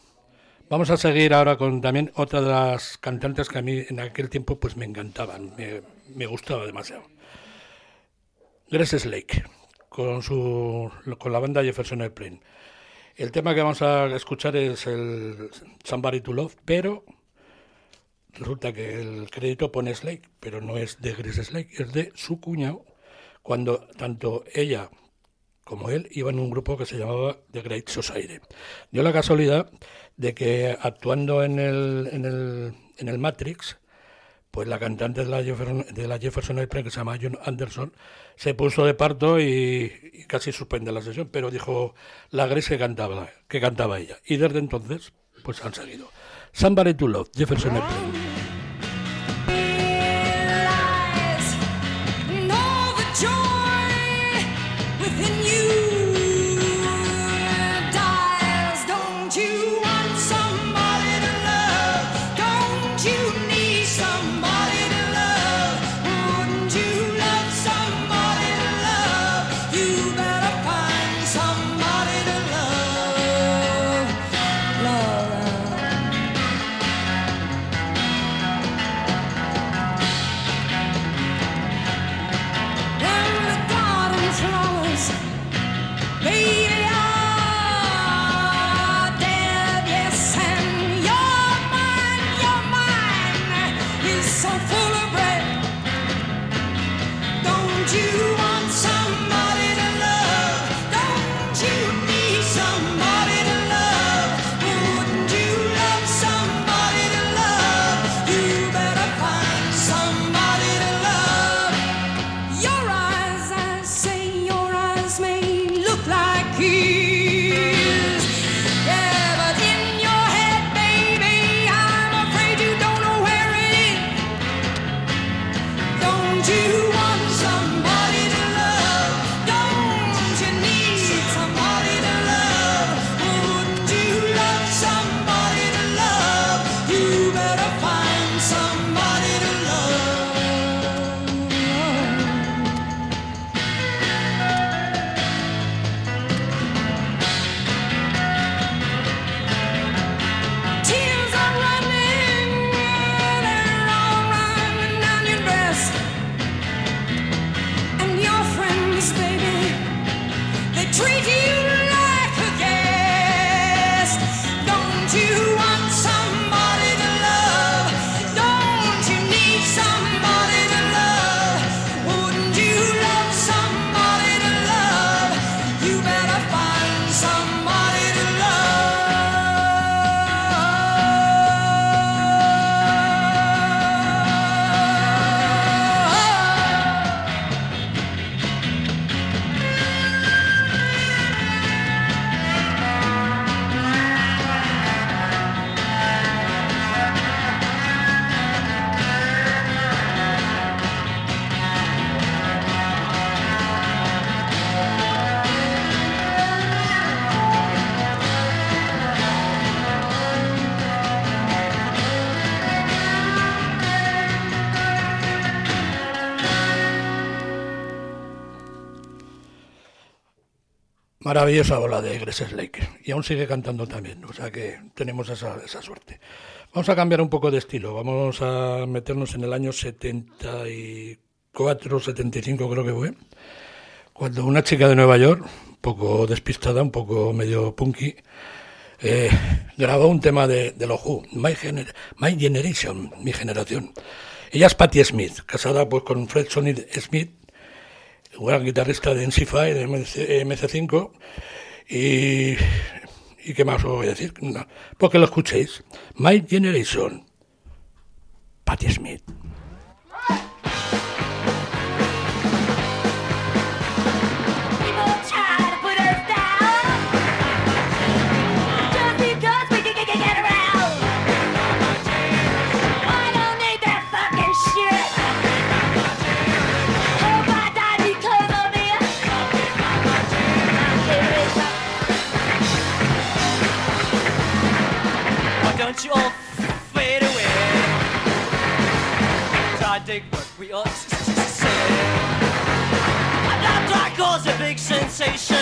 Vamos a seguir ahora con también otra de las cantantes que a mí en aquel tiempo pues me encantaban, me, me gustaba demasiado. Grace Slade, con, su, con la banda Jefferson Airplane. El tema que vamos a escuchar es el Somebody to Love, pero resulta que el crédito pone Slade, pero no es de Grace Slade, es de su cuñado, cuando tanto ella como él iban en un grupo que se llamaba The Great Society. Dio la casualidad de que actuando en el, en el, en el Matrix, pues la cantante de la Jefferson, de la Jefferson Airplane, que se llama John Anderson, se puso de parto y, y casi suspende la sesión, pero dijo la Grace que cantaba, que cantaba ella. Y desde entonces, pues han seguido. Somebody to Love, Jefferson Airplane. Within you, so full of bread. Don't you want somebody to love? Don't you need somebody to love? Wouldn't you love somebody to love? You better find somebody to love. Your eyes, I say, your eyes may look like his. Yeah, but in your head, baby, I'm afraid you don't know where it is. Don't you want somebody to love? Don't you need somebody to love? Wouldn't you love somebody to love? You better find somebody to love. Tears are running, they're all running down your dress. And your friends, baby, they treat you like a guest. Don't you want somebody to love? Don't you need somebody to love? Wouldn't you love somebody to love? You better find somebody to Maravillosa bola de Grace Slade, y aún sigue cantando también, o sea que tenemos esa, esa suerte. Vamos a cambiar un poco de estilo, vamos a meternos en el año setenta y cuatro, setenta y cinco creo que fue, cuando una chica de Nueva York, un poco despistada, un poco medio punky, eh, grabó un tema de, de los Who, My, Gener- My Generation, mi generación. Ella es Patti Smith, casada pues con Fred Sonny Smith, un gran guitarrista de N C cinco, de M C cinco, y, y ¿qué más os voy a decir? No, porque lo escuchéis. My Generation, Patti Smith. People try to put us down just because we can get around. I don't need that fucking shit. Hope I die because of it. Why don't you all fade away? Try to dig what we ought to say. I'd like to cause a big sensation.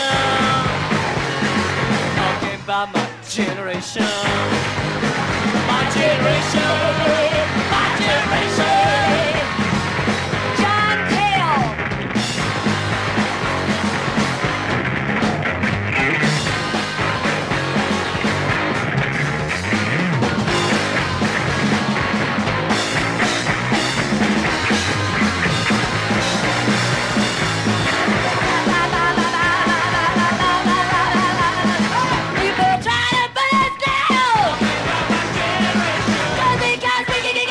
Talking about my generation. My generation. My generation. John Cale. People try to put us down just because we can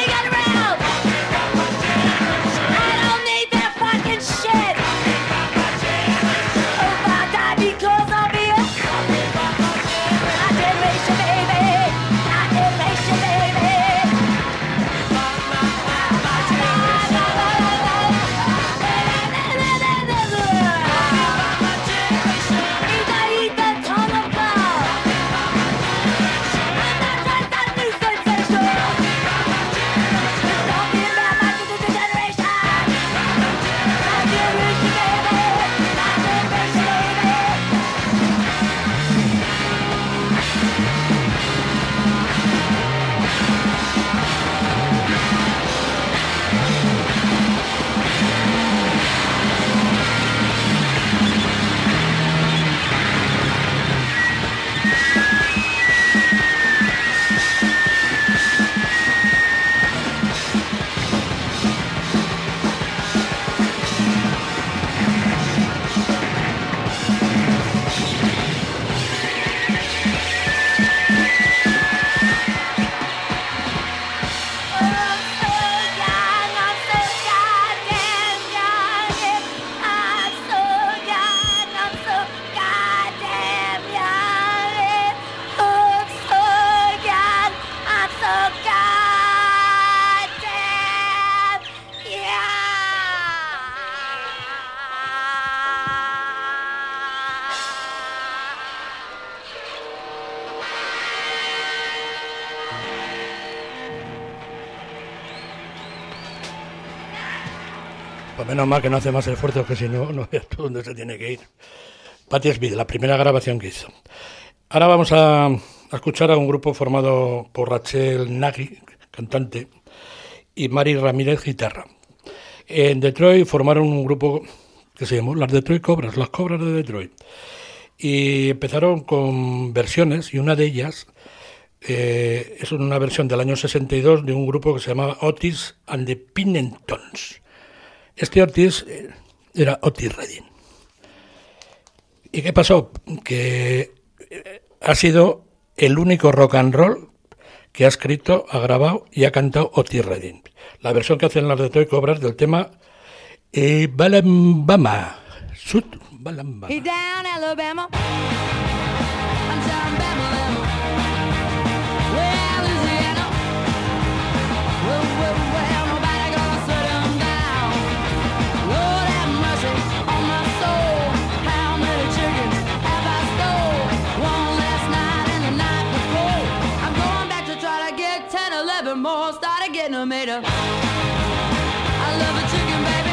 Pues menos mal que no hace más esfuerzos, que si no, no veas tú dónde se tiene que ir. Patti Smith, la primera grabación que hizo. Ahora vamos a, a escuchar a un grupo formado por Rachel Nagy, cantante, y Mari Ramírez, guitarra. En Detroit formaron un grupo que se llamó las Detroit Cobras, las Cobras de Detroit. Y empezaron con versiones, y una de ellas eh, es una versión del año sesenta y dos de un grupo que se llamaba Otis and the Pinnetons. Este Otis eh, era Otis Redding. ¿Y qué pasó? Que eh, ha sido el único rock and roll que ha escrito, ha grabado y ha cantado Otis Redding. La versión que hacen las Detroit Cobras del tema eh, Balambama. Sud Balambama. He's down Alabama. I'm down Bama. Well, Louisiana. Well, well, well, nobody gonna sit him down. Lord have mercy on my soul. How many chickens have I stole? One last night and the night before. I'm going back to try to get ten, eleven more. Started getting them made up. I love a chicken, baby.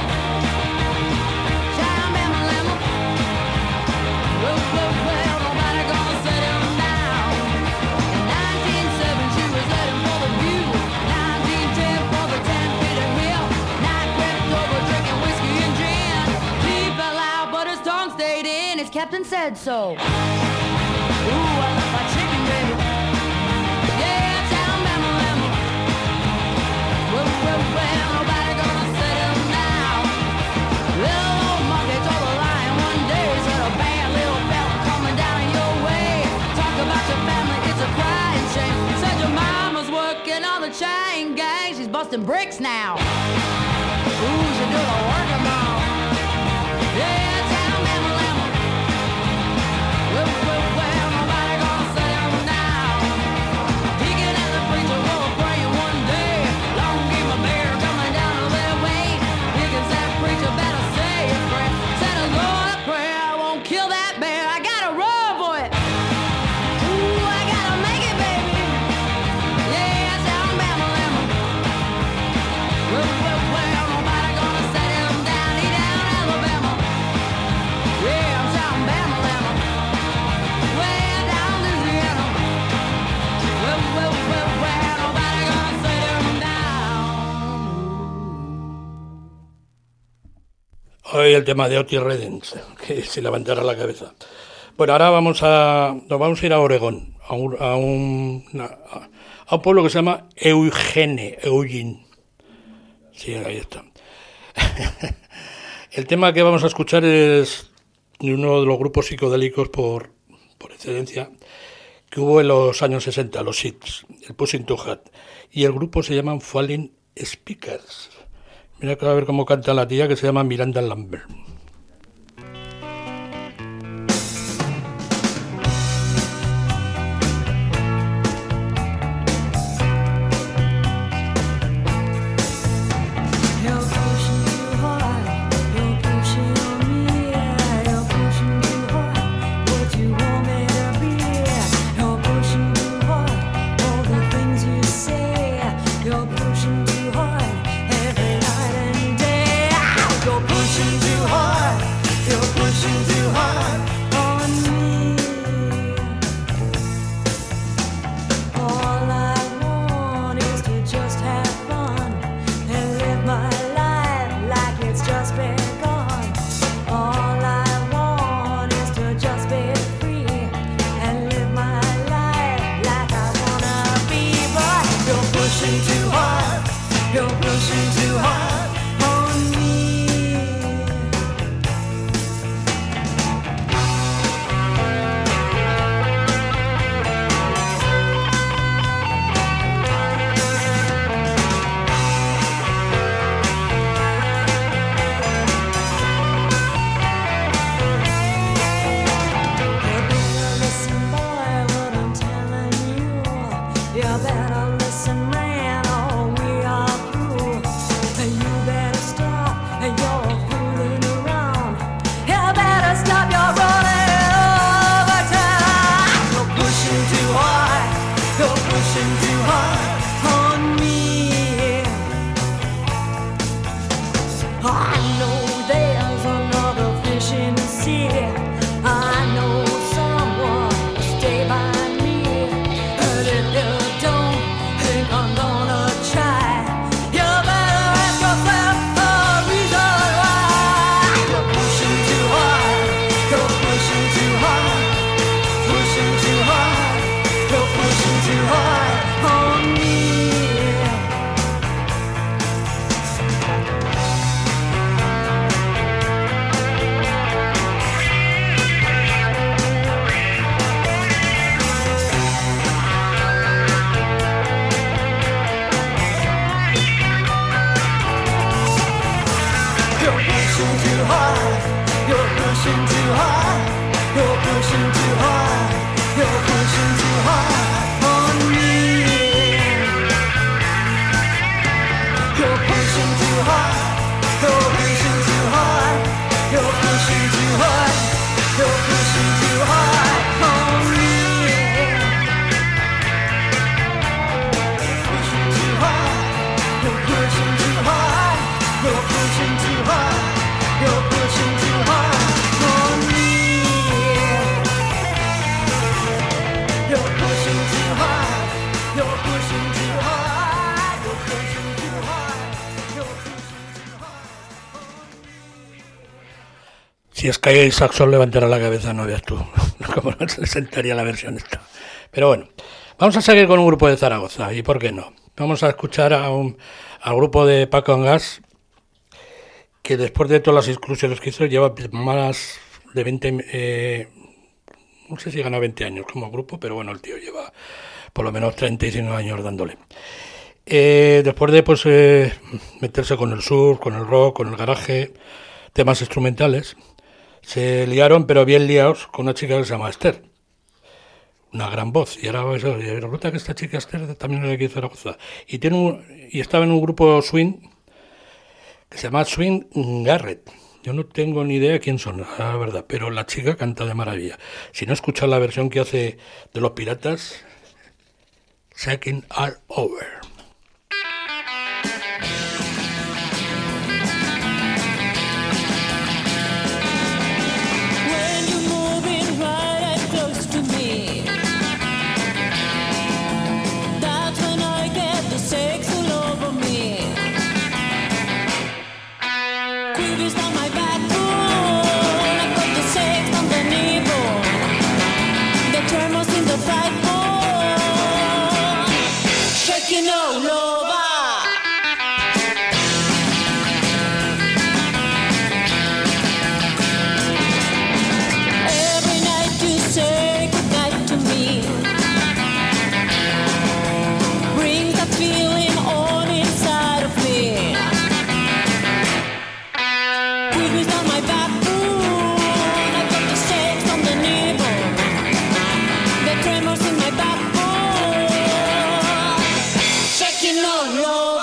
Down Bama, Lama. Well, well, well, nobody gonna set him down. In nineteen oh seven, she was heading for the view. nineteen ten for the ten feet of hill. Night crept over, drinking whiskey and gin. He fell out, but his tongue stayed in. His captain said so. Ooh, I love my chicken, baby. Yeah, down Bama, Lama. Well, well, well, nobody gonna set him down. Little old monkey told a lion one day, said a bad little fella coming down your way. Talk about your family, it's a crying shame. Said your mama's working on the chain gang, she's busting bricks now. Ooh, she do the work of mom. Yeah, down Bama, Lama. Well, well, well, nobody gonna set him down. Deacon and the preacher were praying one day. Long game a bear coming down their way. Deacon said, preacher better say a prayer. Said a Lord of prayer, I won't kill that bear. I gotta run for it. Ooh, I gotta make it, baby. Yeah, down Bama, Lama. Well, well, well, nobody gonna set him down. He down Alabama. Yeah, I'm down Bama, Lama. Way down Louisiana. Well, well, well, well, nobody gonna set him down. Hoy el tema de Otis Redding, que se levantara la cabeza. Bueno, ahora vamos a, nos vamos a ir a Oregón, a un, a un, a un pueblo que se llama Eugene, Eugene. Sí, ahí está. El tema que vamos a escuchar es de uno de los grupos psicodélicos por, por excelencia que hubo en los años sesenta, los Seeds, el Pushing Too Hard. Y el grupo se llama Falling Speakers. Mira que a ver cómo canta la tía, que se llama Miranda Lambert. You're pushing too hard, you're pushing on me, you're pushing too hard, what you want me to be. You're pushing too hard, all the things you say, you're pushing too hard, every night and day. You're pushing too hard, you're pushing too hard on me. All I want is to just have fun and live my life like it's just begun. All I want is to just be free and live my life like I wanna be. But you're pushing too hard, you're pushing too hard on me. You better listen, boy, what I'm telling you. You better listen, man, or we are through. You pushing too hard. You're pushing too hard. You're pushing too hard. You're pushing too hard on me. You're pushing too hard. You're pushing too hard. You're pushing too hard. You're pushing too hard on me. Pushing too hard. You're pushing too hard. You're pushing too hard. You're pushing too hard on me. You're pushing too hard. You're pushing too hard. You're pushing too hard. You're pushing too hard. Si es que el Saxon levantara la cabeza, no veas tú cómo se sentaría la versión esta. Pero bueno, vamos a seguir con un grupo de Zaragoza, ¿y por qué no? Vamos a escuchar a un, al grupo de Paco Angas, que después de todas las exclusiones que hizo, lleva más de veinte, eh, no sé si gana veinte años como grupo, pero bueno, el tío lleva por lo menos treinta y cinco años dándole. Eh, después de pues eh, meterse con el surf, con el rock, con el garaje, temas instrumentales, se liaron, pero bien liados, con una chica que se llama Esther, una gran voz, y ahora pues, y resulta que esta chica Esther también es de aquí de Zaragoza, y, tiene un, y estaba en un grupo swing que se llama Swing Garrett. Yo no tengo ni idea quién son, la verdad, pero la chica canta de maravilla. Si no escuchas la versión que hace de Los Piratas, Second All Over. When you're moving right up close to me, that's when I get the sex all over me. Creepy's on my backbone, I've got the sex on the nipple, the tremors in the backbone, shaking all over. Every night you say goodnight to me, brings that feeling on inside of me. Creepy's on my backbone, I've got the shakes on the nipple, the tremors in my backbone, shaking all over.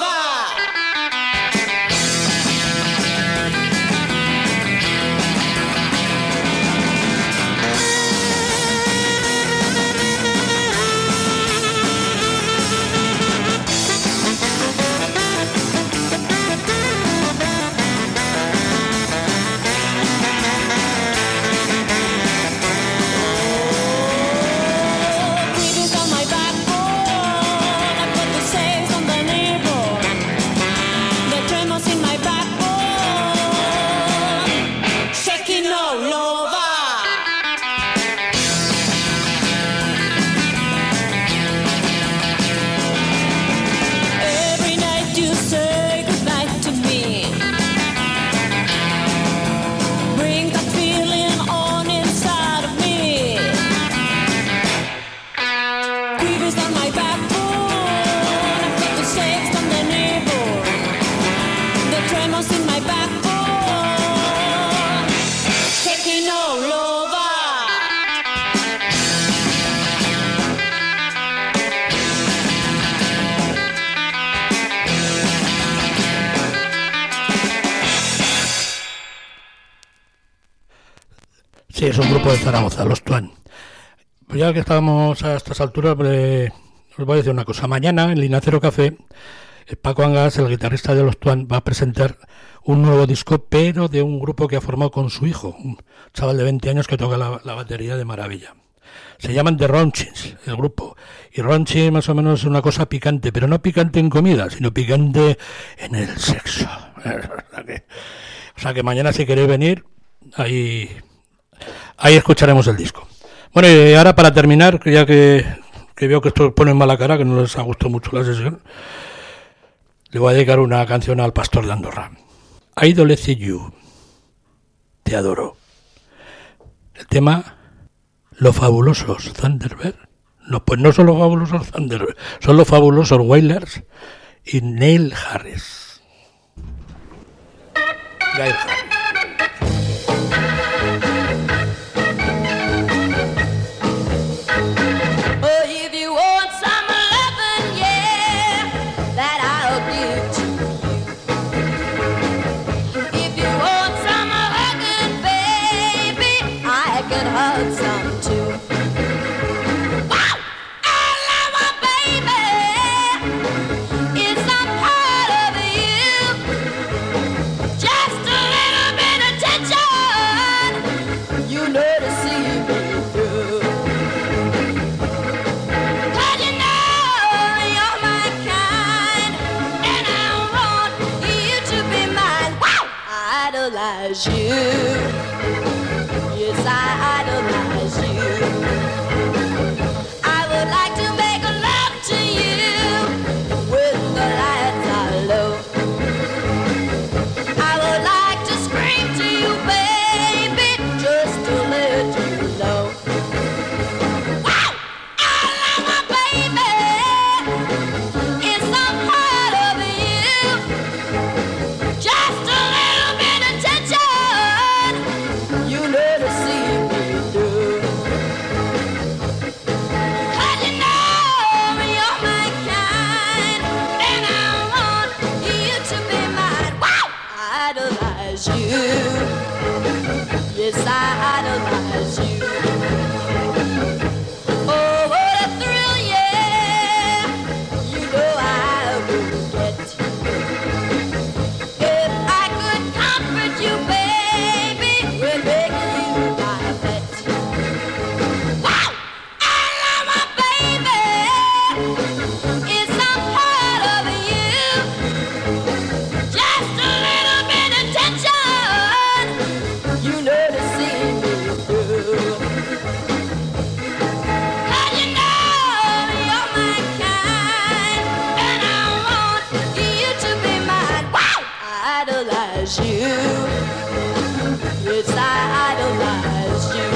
Creepy's on my backbone, I've got the shakes on the nipple, the tremors in my backbone, shaking all over. Every night you say goodnight to me, bring that feeling on inside of me. Creepy's on my backbone, I've got the shakes on the nipple, the tremors in my backbone, shaking all over. Sí, es un grupo de Zaragoza, los Tuan. Pues ya que estábamos a estas alturas, pues, os voy a decir una cosa. Mañana en Linacero Café, el Paco Angas, el guitarrista de los Tuan, va a presentar un nuevo disco, pero de un grupo que ha formado con su hijo, un chaval de veinte años que toca la, la batería de maravilla. Se llaman The Ronchins, el grupo. Y Ronchins más o menos es una cosa picante, pero no picante en comida, sino picante en el sexo. O sea que, o sea que mañana si queréis venir, ahí, ahí escucharemos el disco. Bueno, y ahora para terminar, ya que, que veo que esto pone en mala cara, que no les ha gustado mucho la sesión, le voy a dedicar una canción al Pastor de Andorra. I Adolesce You, te adoro. El tema, Los Fabulosos Thunderbird. No, pues no son los Fabulosos Thunderbird, son los Fabulosos Wailers y Neil Harris. Neil Harris. idolize you. Yes, I idolize you. I would like to make love to you when the lights are low. I would like to scream to you, baby, just to let you know. Wow! I love my baby. It's some part of you. Just a little bit of attention. You know to see me through. 'Cause you know you're my kind, and I want you to be mine. Wow! I idolize you. Yes, I idolize you. Oh, what a thrill, yeah. You know I will get. If I could comfort you, baby, we're making you my pet. Wow! I love my baby. It's some part of you. Just a little bit of attention. You know to see me through. 'Cause you know you're my kind, and I want you to be mine. Wow! I idolize you. Yes, I idolize you.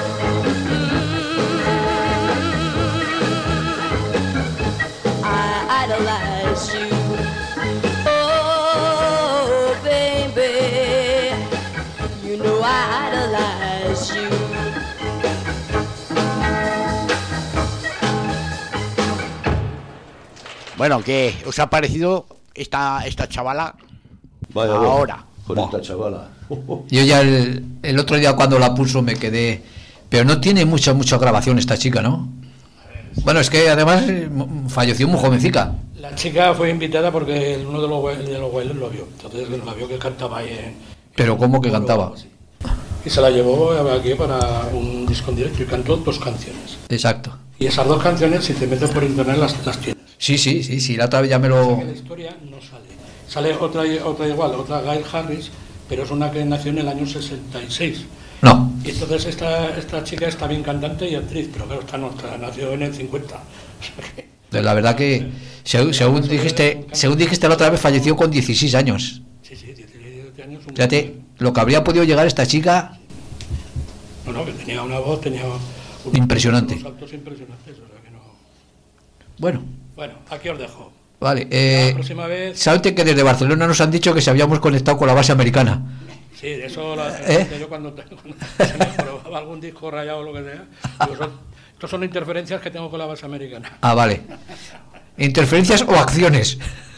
Mm. I idolize you. Oh, baby, you know I idolize you. Bueno, ¿qué os ha parecido esta, esta chavala? Vaya, ahora. Con Buah. esta chavala. Yo ya el, el otro día cuando la puso me quedé... Pero no tiene mucha, mucha grabación esta chica, ¿no? Bueno, es que además eh, m- falleció muy jovencica. La chica fue invitada porque el- uno de los, bue- de los bailes lo vio. Entonces la vio que cantaba ahí en... Pero ¿cómo que cantaba? Y se la llevó aquí para un disco en directo y cantó dos canciones. Exacto. Y esas dos canciones, si te metes por internet, las, las tienes. Sí, sí, sí, sí, la otra vez ya me lo... La historia no sale. Sale otra, otra igual, otra Gail Harris, pero es una que nació en el año sesenta y seis. No. Y entonces esta, esta chica está bien cantante y actriz, pero claro, esta no, esta nació en el cincuenta. O sea que, La verdad que, según, según dijiste según dijiste la otra vez, falleció con dieciséis años. sí, sí, diecisiete años. Un Fíjate, lo que habría podido llegar esta chica... No, no, que tenía una voz, tenía... Un, Impresionante. Unos saltos impresionantes, o sea que no... Bueno, Bueno, aquí os dejo. vale. Eh, La próxima vez... ¿Saben que desde Barcelona nos han dicho que se habíamos conectado con la base americana? Sí, de eso la, ¿Eh? yo cuando, cuando se me probaba algún disco rayado o lo que sea, digo, son, estos son interferencias que tengo con la base americana. Ah, vale. ¿Interferencias o acciones?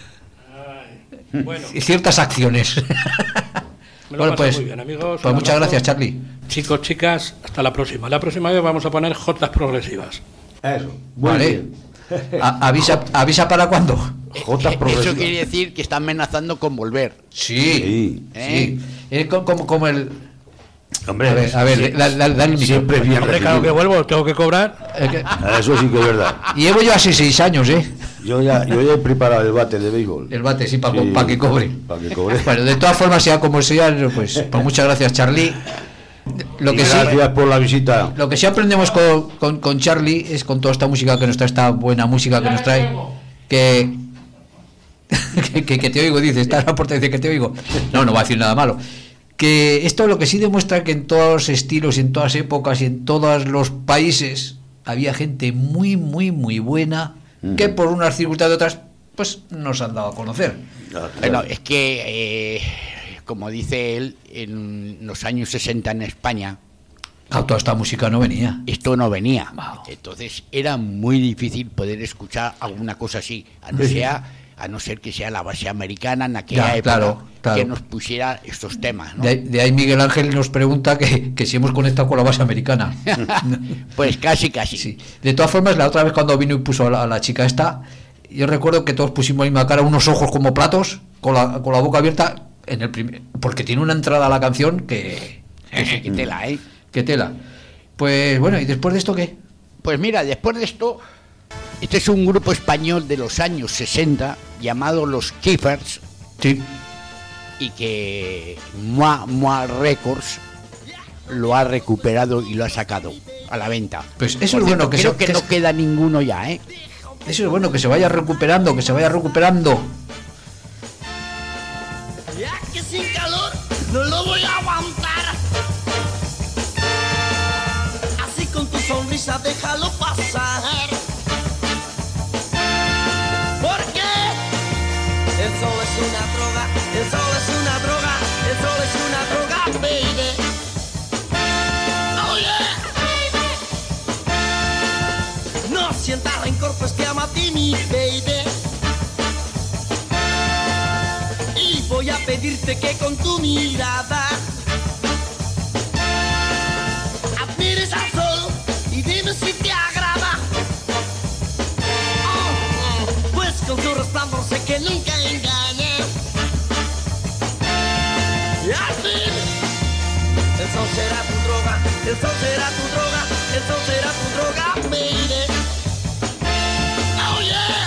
Ay, bueno, Y ciertas acciones. me lo Bueno, he pasado pues, muy bien, amigos. pues Un muchas abrazo. gracias, Charlie. Chicos, chicas, hasta la próxima. La próxima vez vamos a poner jotas progresivas. Eso. Muy Vale. bien. A- avisa, ¿Avisa para cuándo? Jotas Eso progresivas. quiere decir que está amenazando con volver. Sí, Sí. ¿eh? sí. Es co- como, como el... Hombre, A ver, a ver, sí, da- da- dale el micro. siempre es bien Hombre, claro que recibido. vuelvo, tengo que cobrar. Es que- Eso sí que es verdad. Llevo yo así seis años, ¿eh? Yo ya, yo ya he preparado el bate de béisbol. El bate, sí, para Sí, que cobre. Para que cobre. Bueno, de todas formas, sea como sea, pues, pues muchas gracias, Charlie. Lo Y que sí, gracias por la visita. lo que sí aprendemos con, con, con Charlie es con toda esta música que nos trae, esta buena música que nos trae, que que, que, que te oigo, dice, está en la puerta y dice que te oigo. No, no va a decir nada malo. Que esto lo que sí demuestra que en todos los estilos, en todas épocas y en todos los países había gente muy, muy, muy buena que por unas circunstancias u otras, pues nos han dado a conocer. Bueno, es que, eh, como dice él, en los años sesenta en España, Claro, toda esta música no venía. esto no venía. Wow. Entonces era muy difícil poder escuchar alguna cosa así, a no, sea, a no ser que sea la base americana en aquella Ya, época claro, claro. que nos pusiera estos temas, ¿no? De, de ahí Miguel Ángel nos pregunta que, que si hemos conectado con la base americana. Pues casi, casi. Sí. De todas formas, la otra vez cuando vino y puso a la, a la chica esta, yo recuerdo que todos pusimos la misma cara, unos ojos como platos, con la, con la boca abierta, en el primer, porque tiene una entrada a la canción que... que, que tela, ¿eh? Que tela. Pues bueno, ¿y después de esto qué? Pues mira, después de esto, este es un grupo español de los años sesenta llamado Los Kiffers. Sí. y que Mua Mua Records lo ha recuperado y lo ha sacado a la venta. Pues eso Por es cierto, bueno que creo se- que que no se- queda ninguno ya, ¿eh? Eso es bueno, que se vaya recuperando, que se vaya recuperando. Ya que sin calor no lo voy a aguantar. Así con tu sonrisa déjalo pasar. Porque el sol es una droga, el sol es una droga, el sol es una droga, baby. Oh yeah, baby. No sientas rencor, pues te amo a ti, mi baby. Y voy a pedirte que con tu mirada admires al sol y dime si te agrada. Oh, oh, pues con tu resplandor sé que nunca engaña. Y así el sol será tu droga, el sol será tu droga, el sol será tu droga, baby. Oh yeah.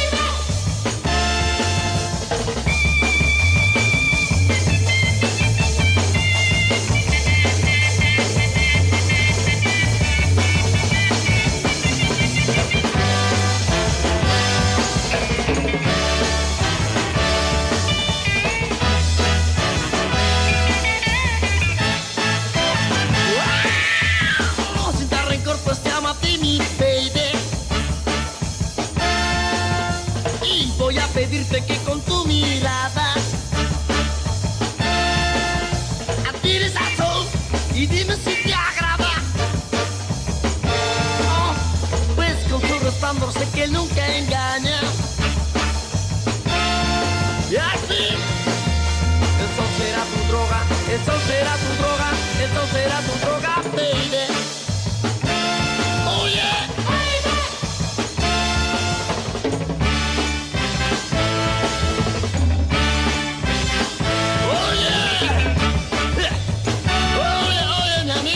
No sientas rencor, pues te amo a ti, mi baby. Y voy a pedirte que con tu mirada admires al sol y dime si te agrada. Oh, pues con tu resplandor sé que nunca engaña. Y así el sol será tu droga, el sol será tu droga, el sol será tu droga, baby. Oh yeah, baby. Oh yeah. Oh yeah, oh yeah, nani.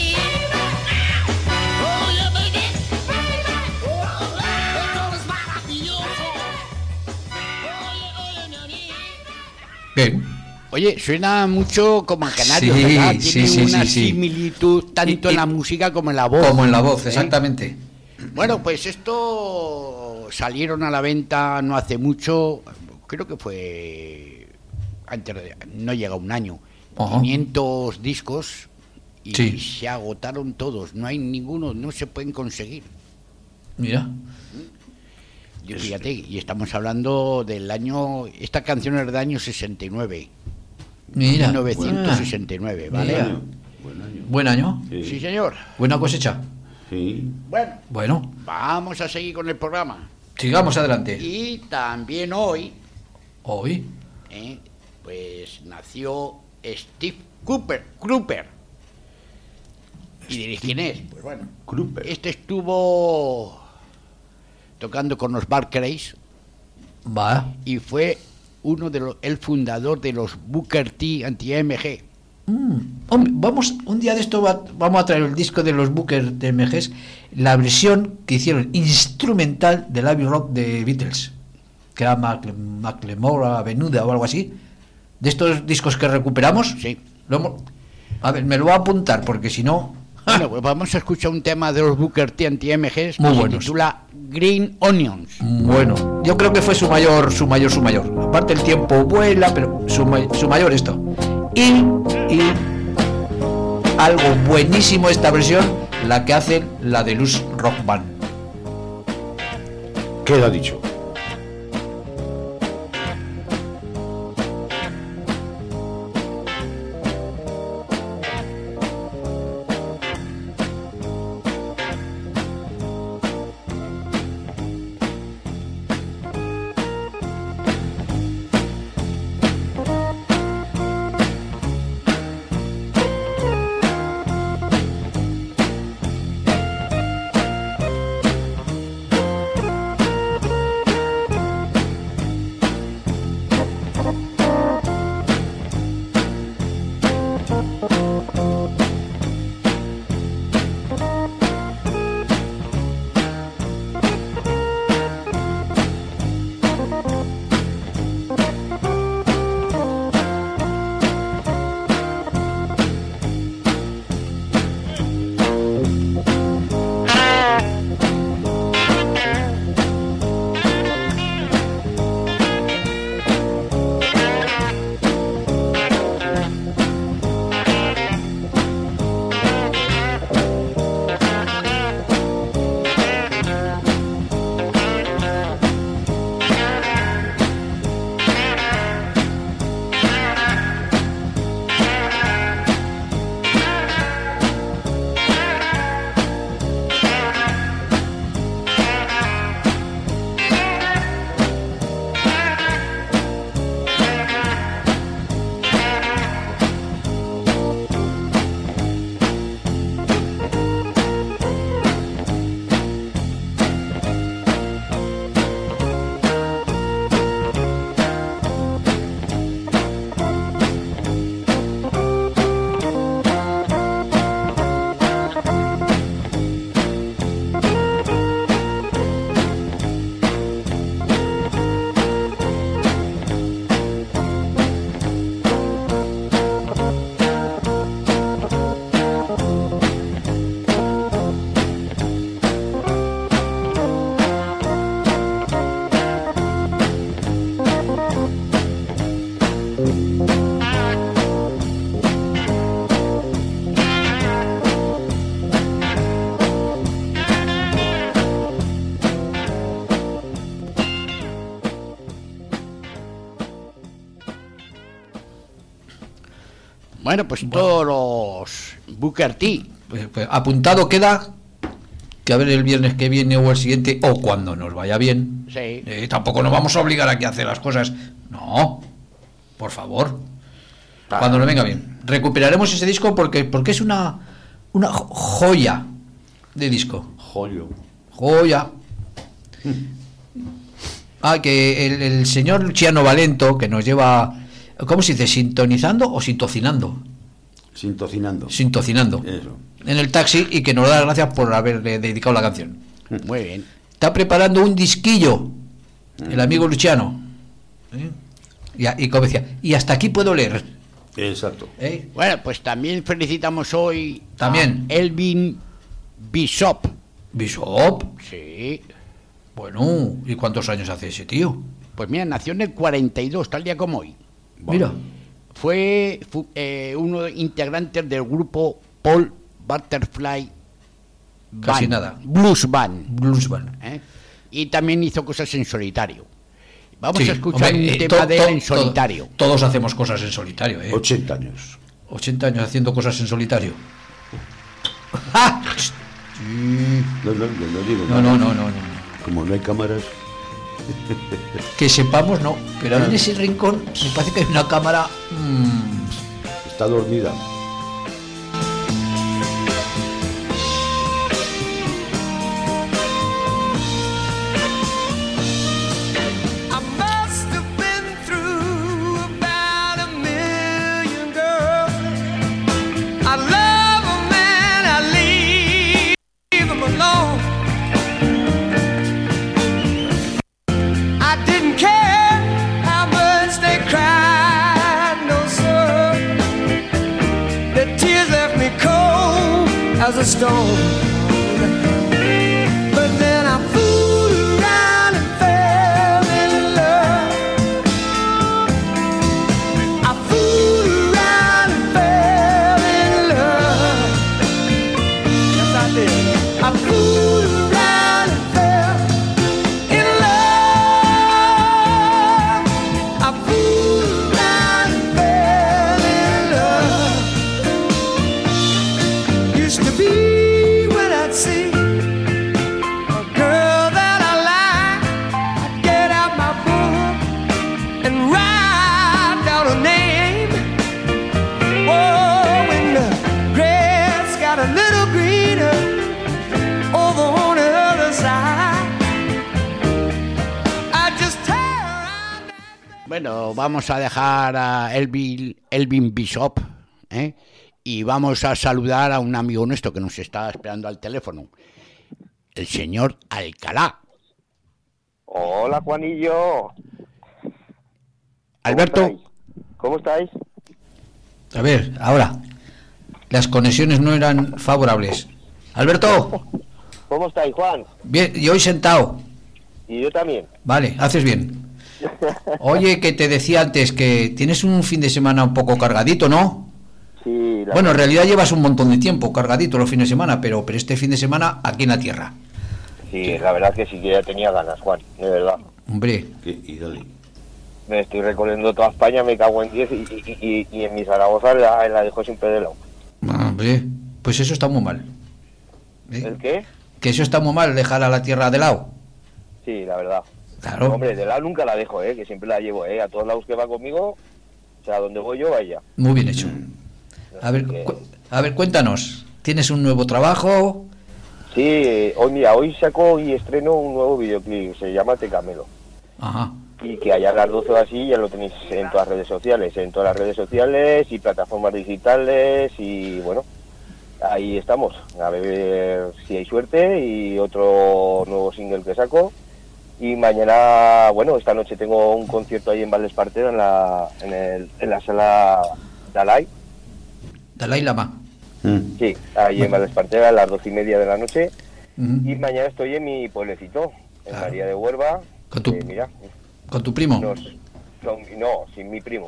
Oh yeah, baby. Oh, el sol es maravilloso. Oh yeah, oh yeah, nani. Bien. Oye, suena mucho como a Canarios, Sí, ¿verdad? sí, Tiene sí, una sí, sí. similitud tanto Y- y- en la música como en la voz. Como en la voz, ¿eh? exactamente. Bueno, pues esto salieron a la venta no hace mucho, creo que fue antes de, no llega un año, Ajá. quinientos discos y Sí. se agotaron todos, no hay ninguno, no se pueden conseguir. Mira. Yo, fíjate, y estamos hablando del año, esta canción es del año sesenta y nueve. Mira. mil novecientos sesenta y nueve, ¿vale? Mira. Buen año. Buen año. Sí, señor. Buena cosecha. Sí. Bueno, Bueno, vamos a seguir con el programa. sigamos adelante. Y también hoy, Hoy. eh, pues nació Steve Cooper, Cooper. ¿Y diréis quién es? Pues bueno, Kruper. este estuvo tocando con los Barclays Va. y fue uno de los, el fundador de los Booker T anti-A M G. Mm, hombre, vamos, un día de esto va- vamos a traer el disco de los Booker de M Gs, la versión que hicieron instrumental del Abbey Road de Beatles, que era Macle- Macklemore Avenue o algo así. De estos discos que recuperamos, Sí. lo hemos- a ver, me lo voy a apuntar porque si no. Bueno, pues vamos a escuchar un tema de los Booker T anti-A M Gs que Muy se buenos. titula Green Onions. Bueno, yo creo que fue su mayor, su mayor, su mayor. Aparte el tiempo vuela, pero su, ma- su mayor esto. Y, y algo buenísimo esta versión, la que hacen la Deluxe Rock Band. Queda dicho. Bueno, pues todos los Booker T. Pues, pues apuntado queda que a ver el viernes que viene o el siguiente, o cuando nos vaya bien. Sí. Eh, tampoco nos vamos a obligar aquí a hacer las cosas. No, por favor. Claro. Cuando nos venga bien. Recuperaremos ese disco porque, porque es una, una jo- joya de disco. Joyo. Joya. Ah, que el, el señor Luciano Valento, que nos lleva, ¿cómo se dice? ¿Sintonizando o sintocinando? Sintocinando. Sintocinando. Eso. En el taxi, y que nos da las gracias por haberle dedicado la canción. Muy bien. Está preparando un disquillo, el amigo Luciano. ¿Eh? Y, a- y como decía, y hasta aquí puedo leer. Exacto. ¿Eh? Bueno, pues también felicitamos hoy También. a Elvin Bishop. Bishop. Sí. Bueno, ¿y cuántos años hace ese tío? Pues mira, nació en el cuarenta y dos, tal día como hoy. Mira. Fue fu- eh, uno de integrantes del grupo Paul Butterfly Casi Band, nada. Blues Band. Blues Band. ¿eh? Y también hizo cosas en solitario. Vamos Sí, a escuchar hombre, un eh, tema to- de él to- en to- solitario. Todos hacemos cosas en solitario, ¿eh? ochenta años. ochenta años haciendo cosas en solitario. No, no, no, no digo No, nada. no, no, no, no. Como no hay cámaras. Que sepamos, no. Pero en ese rincón me parece que hay una cámara. mm, Está dormida. I must have been through about a million girls. I love a man, I leave him alone. I didn't care how much they cried, no sir. The tears left me cold as a stone. But then I fooled around and fell in love. I fooled around and fell in love. Yes, I did. I fooled around and fell in love. I fooled around and fell in love. Used to be when I'd see a girl that I like, I'd get out my book and write down her name. Oh, when the grass got a little greener over on the other side, I just tear around. Bueno, vamos a dejar a Elvin, Elvin Bishop, ¿eh? Y vamos a saludar a un amigo nuestro que nos está esperando al teléfono, el señor Alcalá. Hola, Juanillo. Alberto. ¿Cómo estáis? A ver, ahora. Las conexiones no eran favorables. Alberto, ¿Cómo estáis, Juan? bien, y hoy sentado. Y yo también. Vale, haces bien. Oye, que te decía antes que tienes un fin de semana un poco cargadito, ¿no? Sí, la- Bueno, en realidad llevas un montón de tiempo cargadito los fines de semana, pero, pero este fin de semana aquí en la tierra. sí, la verdad que sí que ya tenía ganas, Juan, de verdad. Hombre, Y dale. Me estoy recorriendo toda España, me cago en diez y, y, y, y en mi Zaragoza la, la dejo siempre de lado. hombre, pues eso está muy mal. ¿Eh? ¿El qué? Que eso está muy mal, dejar a la tierra de lado. Sí, la verdad. Claro. Hombre, de lado nunca la dejo, ¿eh? Que siempre la llevo, ¿eh? A todos lados que va conmigo, o sea, donde voy yo, vaya. Muy bien hecho. A ver, cu- a ver, cuéntanos. ¿Tienes un nuevo trabajo? Sí, eh, hoy mira, hoy saco y estreno un nuevo videoclip, se llama Te Camelo. Ajá. Y que allá a las doce o así ya lo tenéis en todas las redes sociales, en todas las redes sociales y plataformas digitales y bueno, ahí estamos, a ver si hay suerte y otro nuevo single que saco. Y mañana, bueno, esta noche tengo un concierto ahí en Valdespartera en la, en, el, en la sala Dalai. Dalai Lama. Sí, ahí en Valdespartera a las doce y media de la noche. Ujú. Y mañana estoy en mi pueblecito, en María de Huerva. ¿Con tu, que, mira, con tu primo? nos- con- no, sin mi primo.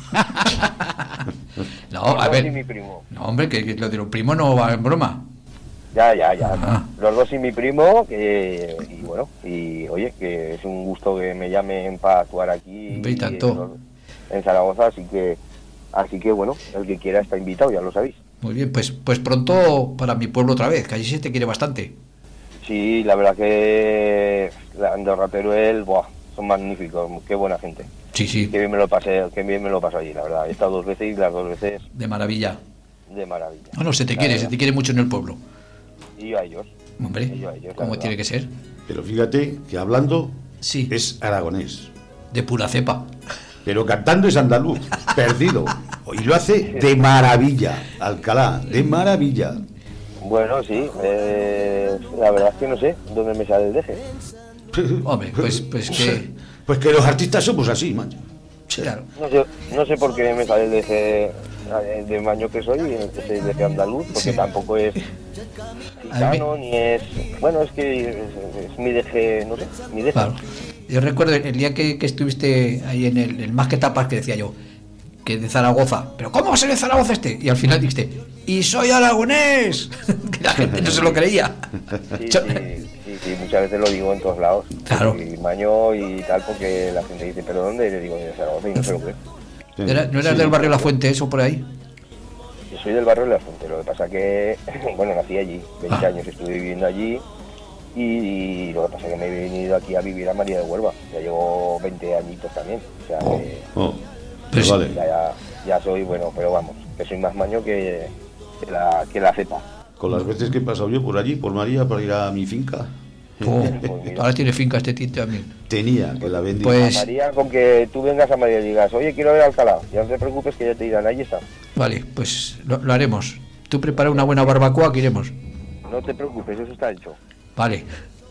No, a Sin ver. mi primo. No, hombre, que, que lo de un primo no va en broma. Ya, ya, ya. Ah. Los dos y mi primo, que, y bueno, y oye, que es un gusto que me llamen para actuar aquí Hombre, y tanto. en, en Zaragoza, así que Así que bueno, el que quiera está invitado, ya lo sabéis. Muy bien, pues pues pronto para mi pueblo otra vez, que allí se te quiere bastante. Sí, la verdad que la Andorra Teruel, buah, son magníficos, qué buena gente. Sí, sí. Qué bien me lo pasé, qué bien me lo paso allí, la verdad. He estado dos veces y las dos veces De maravilla. de maravilla. Bueno, se te La quiere, verdad. se te quiere mucho en el pueblo. Y yo a ellos. Hombre, Y yo a ellos, la como verdad. tiene que ser. Pero fíjate que hablando Sí. es aragonés. De pura cepa. Pero cantando es andaluz, perdido. Y lo hace de maravilla, Alcalá, de maravilla. Bueno, sí, eh, la verdad es que no sé dónde me sale el deje. Hombre, pues, pues que... Pues que los artistas somos así, macho. Claro. No sé, no sé por qué me sale el deje eh, de maño que soy, y es el deje andaluz, porque Sí. tampoco es gitano, ni es... Bueno, es que es, es mi deje, no sé, mi deje. Claro. Yo recuerdo el día que, que estuviste ahí en el, el Más que Tapas, que decía yo, que de Zaragoza, pero ¿cómo va a ser de Zaragoza este? Y al final dijiste, ¡y soy aragonés! Que la gente no se lo creía. Sí, sí, sí, sí, muchas veces lo digo en todos lados. Claro. Y maño y tal, porque la gente dice, ¿pero dónde? Y le digo, de Zaragoza, y no se lo cree. Era- ¿No eras Sí. del barrio La Fuente, eso por ahí? Yo soy del barrio de La Fuente, lo que pasa que, bueno, nací allí, veinte Ah. años estuve viviendo allí, y, y lo que pasa que me he venido aquí a vivir a María de Huelva, ya llevo veinte añitos también, o sea que Oh, Pues- vale. ya, ya, ya soy, bueno, pero vamos, que soy más maño que, que la, que la cepa. Con las veces que he pasado yo por allí, por María, para ir a mi finca, Oh, Pues mira. ahora tiene finca este tío también. tenía que la vendí. Pues- A María, con que tú vengas a María y digas, oye, quiero ver a Alcalá, ya no te preocupes que ya te dirán, ahí está. Vale, pues lo, lo haremos. Tú prepara una buena barbacoa que iremos. No te preocupes, eso está hecho. Vale.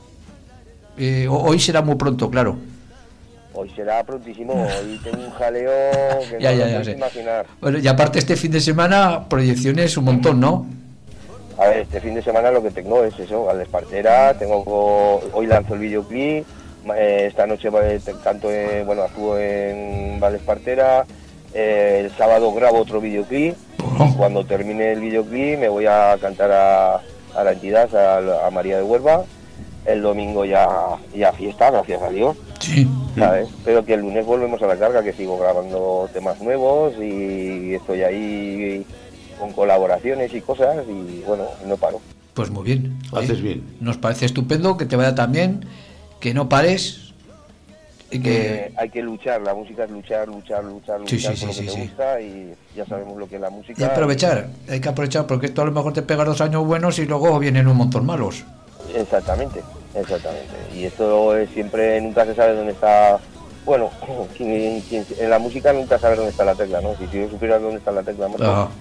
Eh, ho- hoy será muy pronto, claro. Hoy será prontísimo, hoy tengo un jaleo que Ya, no ya, lo ya puedes sé. imaginar. Bueno, y aparte este fin de semana, proyecciones un montón, ¿no? A ver, este fin de semana lo que tengo es eso, Gal Espartera, tengo co- hoy lanzo el videoclip, ma- eh, esta noche va- te- canto, en, bueno, actúo en Val Espartera, eh, el sábado grabo otro videoclip, y cuando termine el videoclip me voy a cantar a, a la entidad, a, a María de Huelva, el domingo ya, ya fiesta, gracias a Dios, Sí. ¿sabes? Pero que el lunes volvemos a la carga, que sigo grabando temas nuevos y estoy ahí con colaboraciones y cosas y bueno, no paro. Pues muy bien. Oye, Haces bien. Nos parece estupendo que te vaya tan bien, que no pares y que... Eh, hay que luchar, la música es luchar, luchar, luchar, Sí, luchar sí, por sí, lo que sí, te sí. gusta y ya sabemos lo que es la música. Y aprovechar, hay que aprovechar porque esto a lo mejor te pegas dos años buenos y luego vienen un montón malos. Exactamente, exactamente. Y esto es siempre, nunca se sabe dónde está, bueno, quien- quien- en la música nunca sabes dónde está la tecla, ¿no? Si yo supiera dónde está la tecla, macho, Ajá.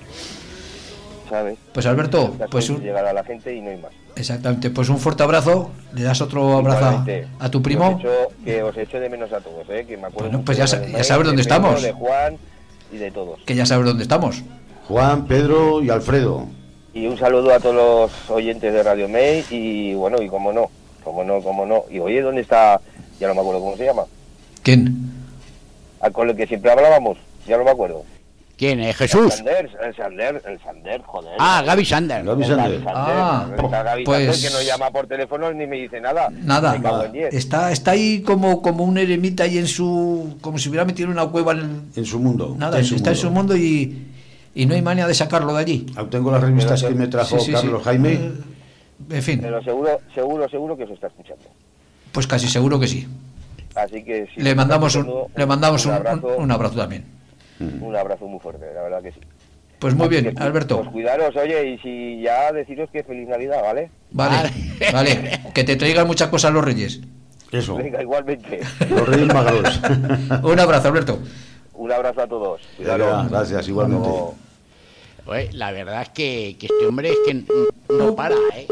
¿sabes? Pues Alberto, El caso pues es un- llegar a la gente y no hay más. Exactamente, pues un fuerte abrazo, le das otro abrazo a, Igualmente, a tu Os primo. echo, que os echo de menos a todos, ¿eh? Que me acuerdo Bueno, mucho pues ya de sa- Manuel ya sabes dónde de Pedro, estamos. de Juan y de todos. Que ya sabes dónde estamos. Juan, Pedro y Alfredo. Y un saludo a todos los oyentes de Radio May y bueno, y como no, como no, como no. Y oye, ¿dónde está? Ya no me acuerdo cómo se llama. ¿Quién? Al con el que siempre hablábamos, ya no me acuerdo. ¿Quién es? El Jesús. Sander, el Sander, el Sander, joder. Ah, Gaby Sander. Gaby El Sander. Gaby Ah, Está Gaby pues- Sander, que no llama por teléfono ni me dice nada. Nada. Me cago en diez. Está, está ahí como, como un eremita ahí en su... como si hubiera metido en una cueva en el- En su mundo. Nada, está en su mundo y, y no hay manera de sacarlo de allí. Aún tengo las revistas que me trajo Sí, sí, Carlos sí. Jaime. Eh, En fin, Pero seguro, seguro, seguro que os está escuchando. pues casi seguro que sí. Así que si Le os mandamos está un, escuchando, le mandamos un, abrazo, un- un abrazo también. un abrazo muy fuerte, la verdad que sí. Pues muy Así bien, que, Alberto. Pues cuidaros, oye, y si ya deciros que feliz Navidad, ¿vale? Vale, vale. Que te traigan muchas cosas los reyes. Eso. Venga, igualmente. Los Reyes Magos. Un abrazo, Alberto. Un abrazo a todos. Venga, Cuidaros. gracias, igualmente. Hasta luego. Oye, la verdad es que, que este hombre es que n- no para, ¿eh?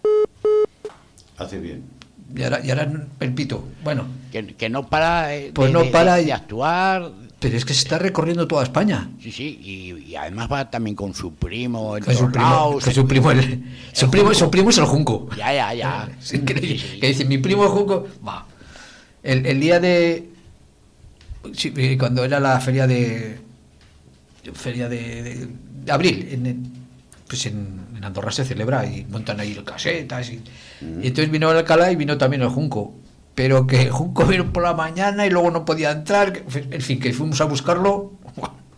Hace bien. Y ahora, y ahora el pito. Bueno, Que, que no para, eh, de, Pues no de- para de- y- de actuar. pero es que se está recorriendo toda España. Sí, sí, y, y además va también con su primo. en Que su todos primo, lados. que su primo, el- su primo, su primo es el Junco. Ya, ya, ya. Es increíble. Sí, sí. Que dice, mi primo el Junco. Va. El, el día de. Sí, eh, cuando era la feria de. Feria de, de- de abril. En, en- pues en, en Andorra se celebra y montan ahí casetas. Y, y entonces vino el Alcalá y vino también el Junco. Pero que el Junco vino por la mañana y luego no podía entrar. que- En fin, que fuimos a buscarlo. Hoy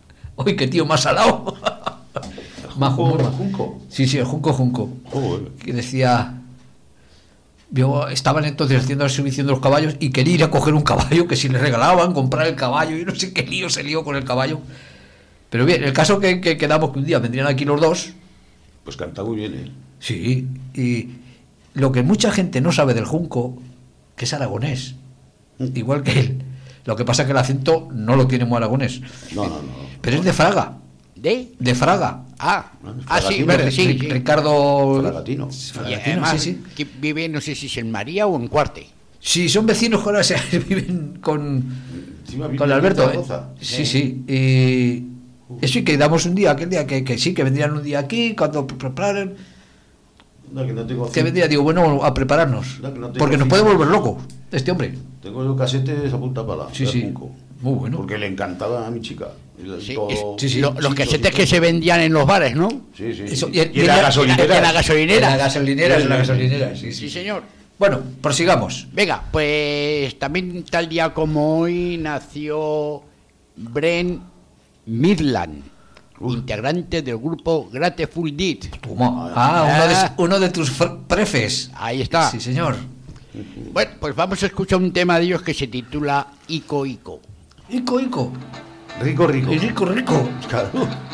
uy, qué tío más salado. Majo, muy majo. Junco. Sí, sí, el Junco Junco. Joder. Que decía... Yo, estaban entonces haciendo la exhibición de los caballos y quería ir a coger un caballo, que si le regalaban, comprar el caballo, y no sé qué lío se lió con el caballo. Pero bien, el caso que, que quedamos que un día vendrían aquí los dos. Pues canta muy bien, ¿eh? Sí, y lo que mucha gente no sabe del Junco, que es aragonés, igual que él. Lo que pasa es que el acento no lo tiene muy aragonés. No, no, no. Pero es de Fraga. ¿De? De Fraga. Ah, ah sí, Fragatino, verde, sí, Ri- sí. Ricardo... Fragatino. Y Fragatino, además, sí, sí. que vive, no sé si es en María o en Cuarte. Sí, son vecinos que ahora se viven con, Encima vive con en Alberto. ¿eh? Zaragoza. Sí, sí. Y eso, y quedamos un día, aquel día que, que sí, que vendrían un día aquí, cuando pre- prepararan, No, que no tengo que vendría, digo, bueno, a prepararnos. No, que no tengo porque nos cinta. puede volver loco este hombre. Tengo yo casetes a punta pala. Sí, del sí. Junco. Muy bueno. Porque le encantaba a mi chica. Y Sí, todo- es- sí, sí. lo- los chichos casetes y que todo. se vendían en los bares, ¿no? Sí, sí. Eso, sí. y- Y, y en en la la- gasolinera. en la gasolinera. En la gasolinera, en la gasolinera, sí, Sí, sí. señor. Bueno, prosigamos. Venga, pues también tal día como hoy nació Brent Midland, integrante del grupo Grateful Dead. Toma. Ah, uno de, uno de tus fr- prefes. Ahí está. Sí, señor. Bueno, pues vamos a escuchar un tema de ellos que se titula Ico Ico. Ico, Ico. Rico, rico. Y rico, rico. Claro.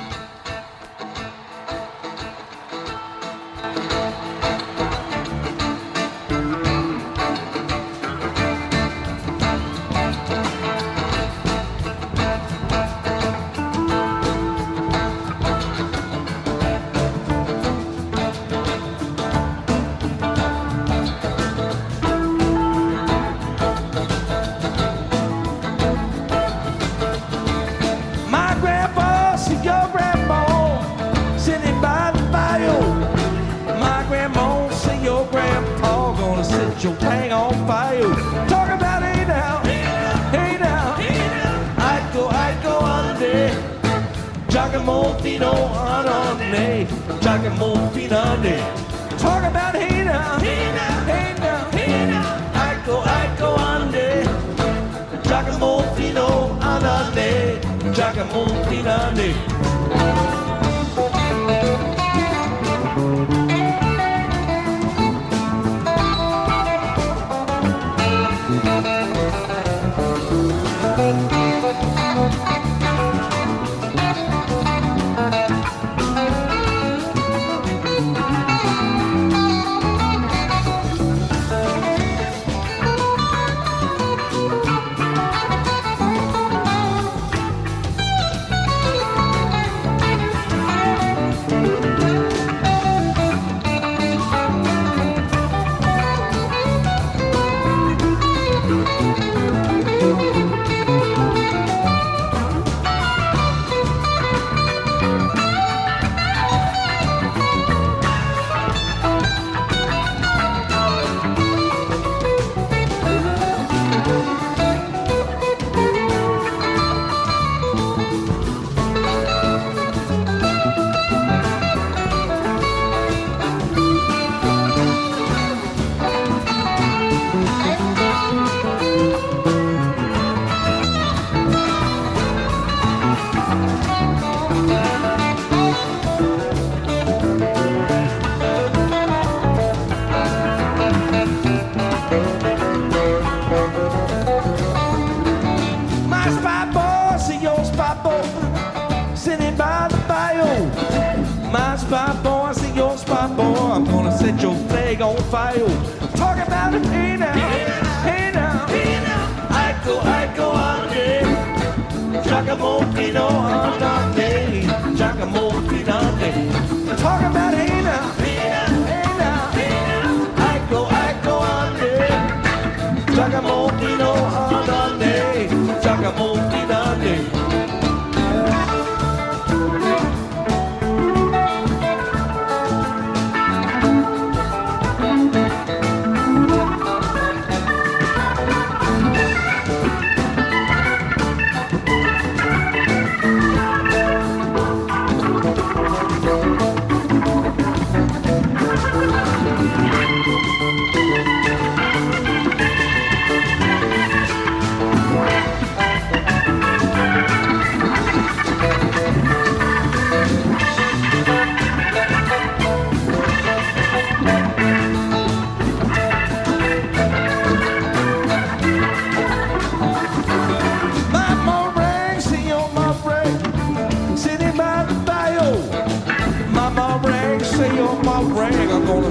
My grandpa, see your grandma sitting by the fire. My grandma, see your grandpa gonna set your tank on fire. Talk about hey now, hey now, I go, I go under. Giacomo Fino on under, Giacomo Fino under. Talk about hey now, hey now, hey now, I go, I go under. Giacomo Fino on under. Giacomo Pinani. My spy boy, see your spy boy sitting by the fire. My spy boy, see your spy boy, I'm gonna set your flag on fire. Talk about it, hey now, hey now, hey now. I go, I go on there. Giacomo Pino on there, Giacomo Pino on there. Talk about hey now, hey now, hey now, hey now. I go, I go on there. Giacomo Pino on there, Giacomo Pino on there.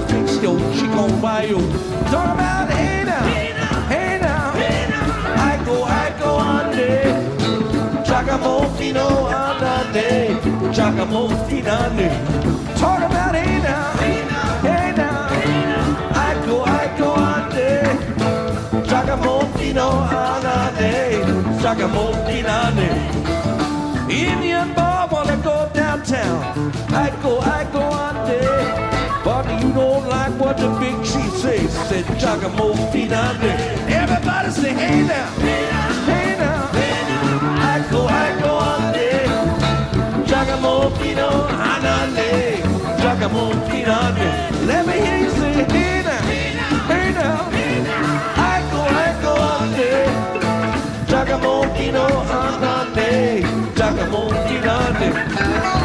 fix your chick on bio. Talk about hey now, hey now, I go, I go on there. Chagamofino andate, Chagamofino andate. Talk about hey now, hey now, I go, I go on there. Chagamofino andate, Chagamofino andate. Indian bar wanna go downtown. I go, I go on there. But you don't like what the big chief says. Said Chagamofino there. Everybody say hey now, hey now. I go, I go on there. Chagamofino andate, Chagamofino there. Let me hear you say hey now, hey now. I go, I go on there. Chagamofino andate, Chagamofino andate.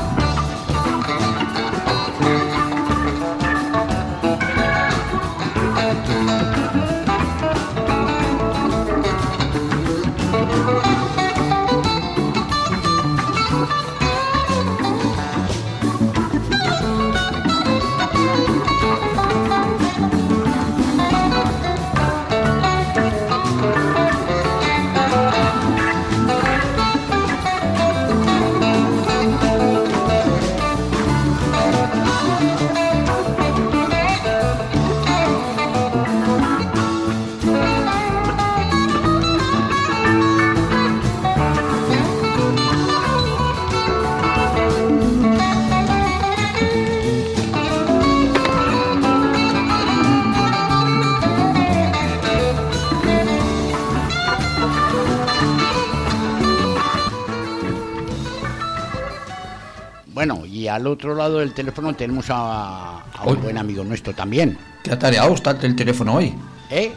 Bueno, y al otro lado del teléfono tenemos a, a un Hoy. buen amigo nuestro también. ¿Qué atareado está el teléfono hoy? ¿Eh?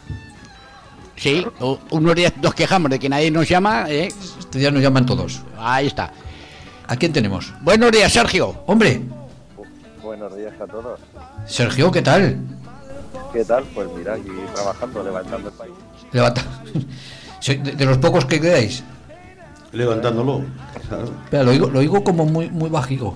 Sí, u- unos días nos quejamos de que nadie nos llama, ¿eh? Este día nos llaman todos. Ahí está. ¿A quién tenemos? Buenos días, Sergio. Hombre, Buenos días a todos. Sergio, ¿qué tal? ¿Qué tal? Pues mira, aquí trabajando, levantando el país. Levanta. Soy de, de los pocos que quedáis. Levantándolo. Claro. Espera, lo oigo, lo oigo como muy, muy bajico.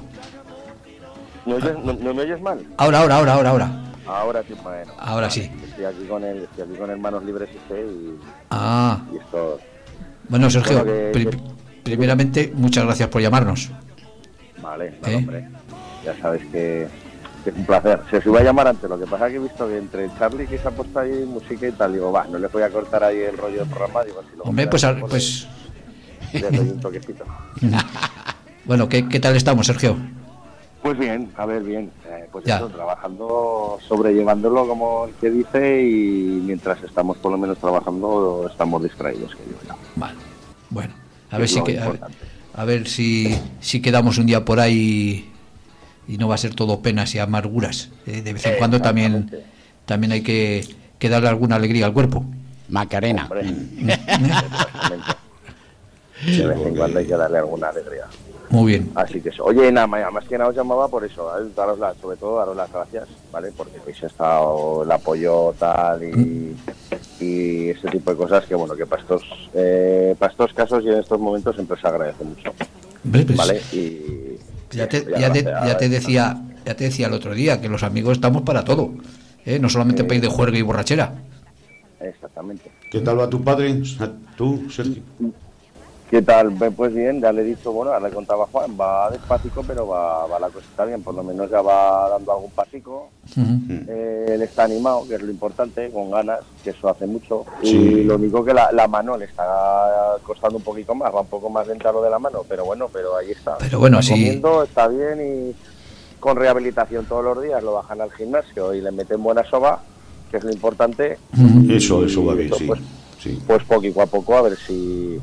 ¿No, oyes- no- no me oyes mal? Ahora, ahora, ahora, ahora, ahora. Ahora sí, bueno. Ahora sí. Estoy aquí con el, estoy aquí con el manos libres este y, Ah, y esto. bueno, Sergio, Bueno, que- pri- que- primeramente, muchas gracias por llamarnos. Vale, no, ¿Eh? hombre. Ya sabes que, que es un placer. Se os iba a llamar antes, lo que pasa que he visto que entre Charlie que se ha puesto ahí música y tal, digo, va, no le voy a cortar ahí el rollo del programa, digo, si lo Hombre, pues, a- pues le doy un toquecito. bueno, ¿qué, qué tal estamos, Sergio? Pues bien, a ver, bien. Eh, pues Ya. eso, trabajando, sobrellevándolo como el que dice y mientras estamos por lo menos trabajando estamos distraídos, que digo yo. Vale. Bueno, a Es ver si lo que, a ver, importante. a ver si, si quedamos un día por ahí y no va a ser todo penas y amarguras. ¿eh? De vez en cuando también Exactamente. también hay que, que darle alguna alegría al cuerpo. Macarena. Hombre, exactamente. De vez en cuando hay que darle alguna alegría. Muy bien. Así que eso. Oye, nada más, más que nada os llamaba por eso, ¿vale? Daros la- sobre todo daros las gracias, ¿vale? Porque habéis estado el apoyo tal y, y ese tipo de cosas que, bueno, que para estos, eh, para estos casos y en estos momentos siempre se agradece mucho, Hombre, pues, ¿vale? Y ya, te, ya ya, te, gracias, ya te decía ya te decía el otro día que los amigos estamos para todo. ¿eh? No solamente para ir de juerga y borrachera. Exactamente. ¿Qué tal va tu padre? ¿Tú, Sergio? ¿Qué tal? Pues bien, ya le he dicho, bueno, ahora le contaba a Juan, va despacito, pero va, va la cosa está bien, por lo menos ya va dando algún pasico. Ujú. Eh, él está animado, que es lo importante, con ganas, que eso hace mucho. Sí. Y lo único que la, la mano le está costando un poquito más, va un poco más lenta lo de la mano, pero bueno, pero ahí está. Pero bueno, Está así- comiendo, está bien y con rehabilitación todos los días lo bajan al gimnasio y le meten buena soba, que es lo importante. Eso, eso va bien, Eso, sí. Pues, sí. pues poquito a poco a ver si,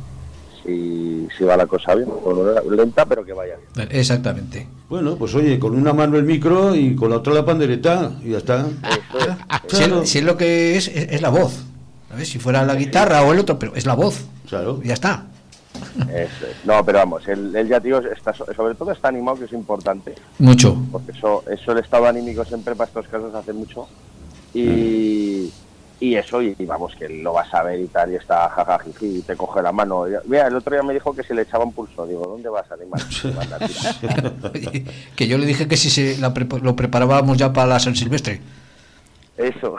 si, si va la cosa bien, con una lenta pero que vaya bien. Exactamente. Bueno, pues oye, con una mano el micro y con la otra la pandereta y ya está. Eso es. Si, Claro. es, si es lo que es, es, es la voz. ¿Sabes? Si fuera la guitarra o el otro, pero es la voz. Claro. Ya está. Eso es. No, pero vamos, él, él ya, tío, está, so- sobre todo está animado, que es importante. Mucho. Porque eso, eso el estado anímico siempre para estos casos hace mucho. Y, y eso, y, y vamos, que lo vas a ver y tal, y está jajajiji, y te coge la mano. Mira, el otro día me dijo que se le echaba un pulso. Digo, ¿dónde vas, animal? Que yo le dije que si se la pre- lo preparábamos ya para la San Silvestre. Eso.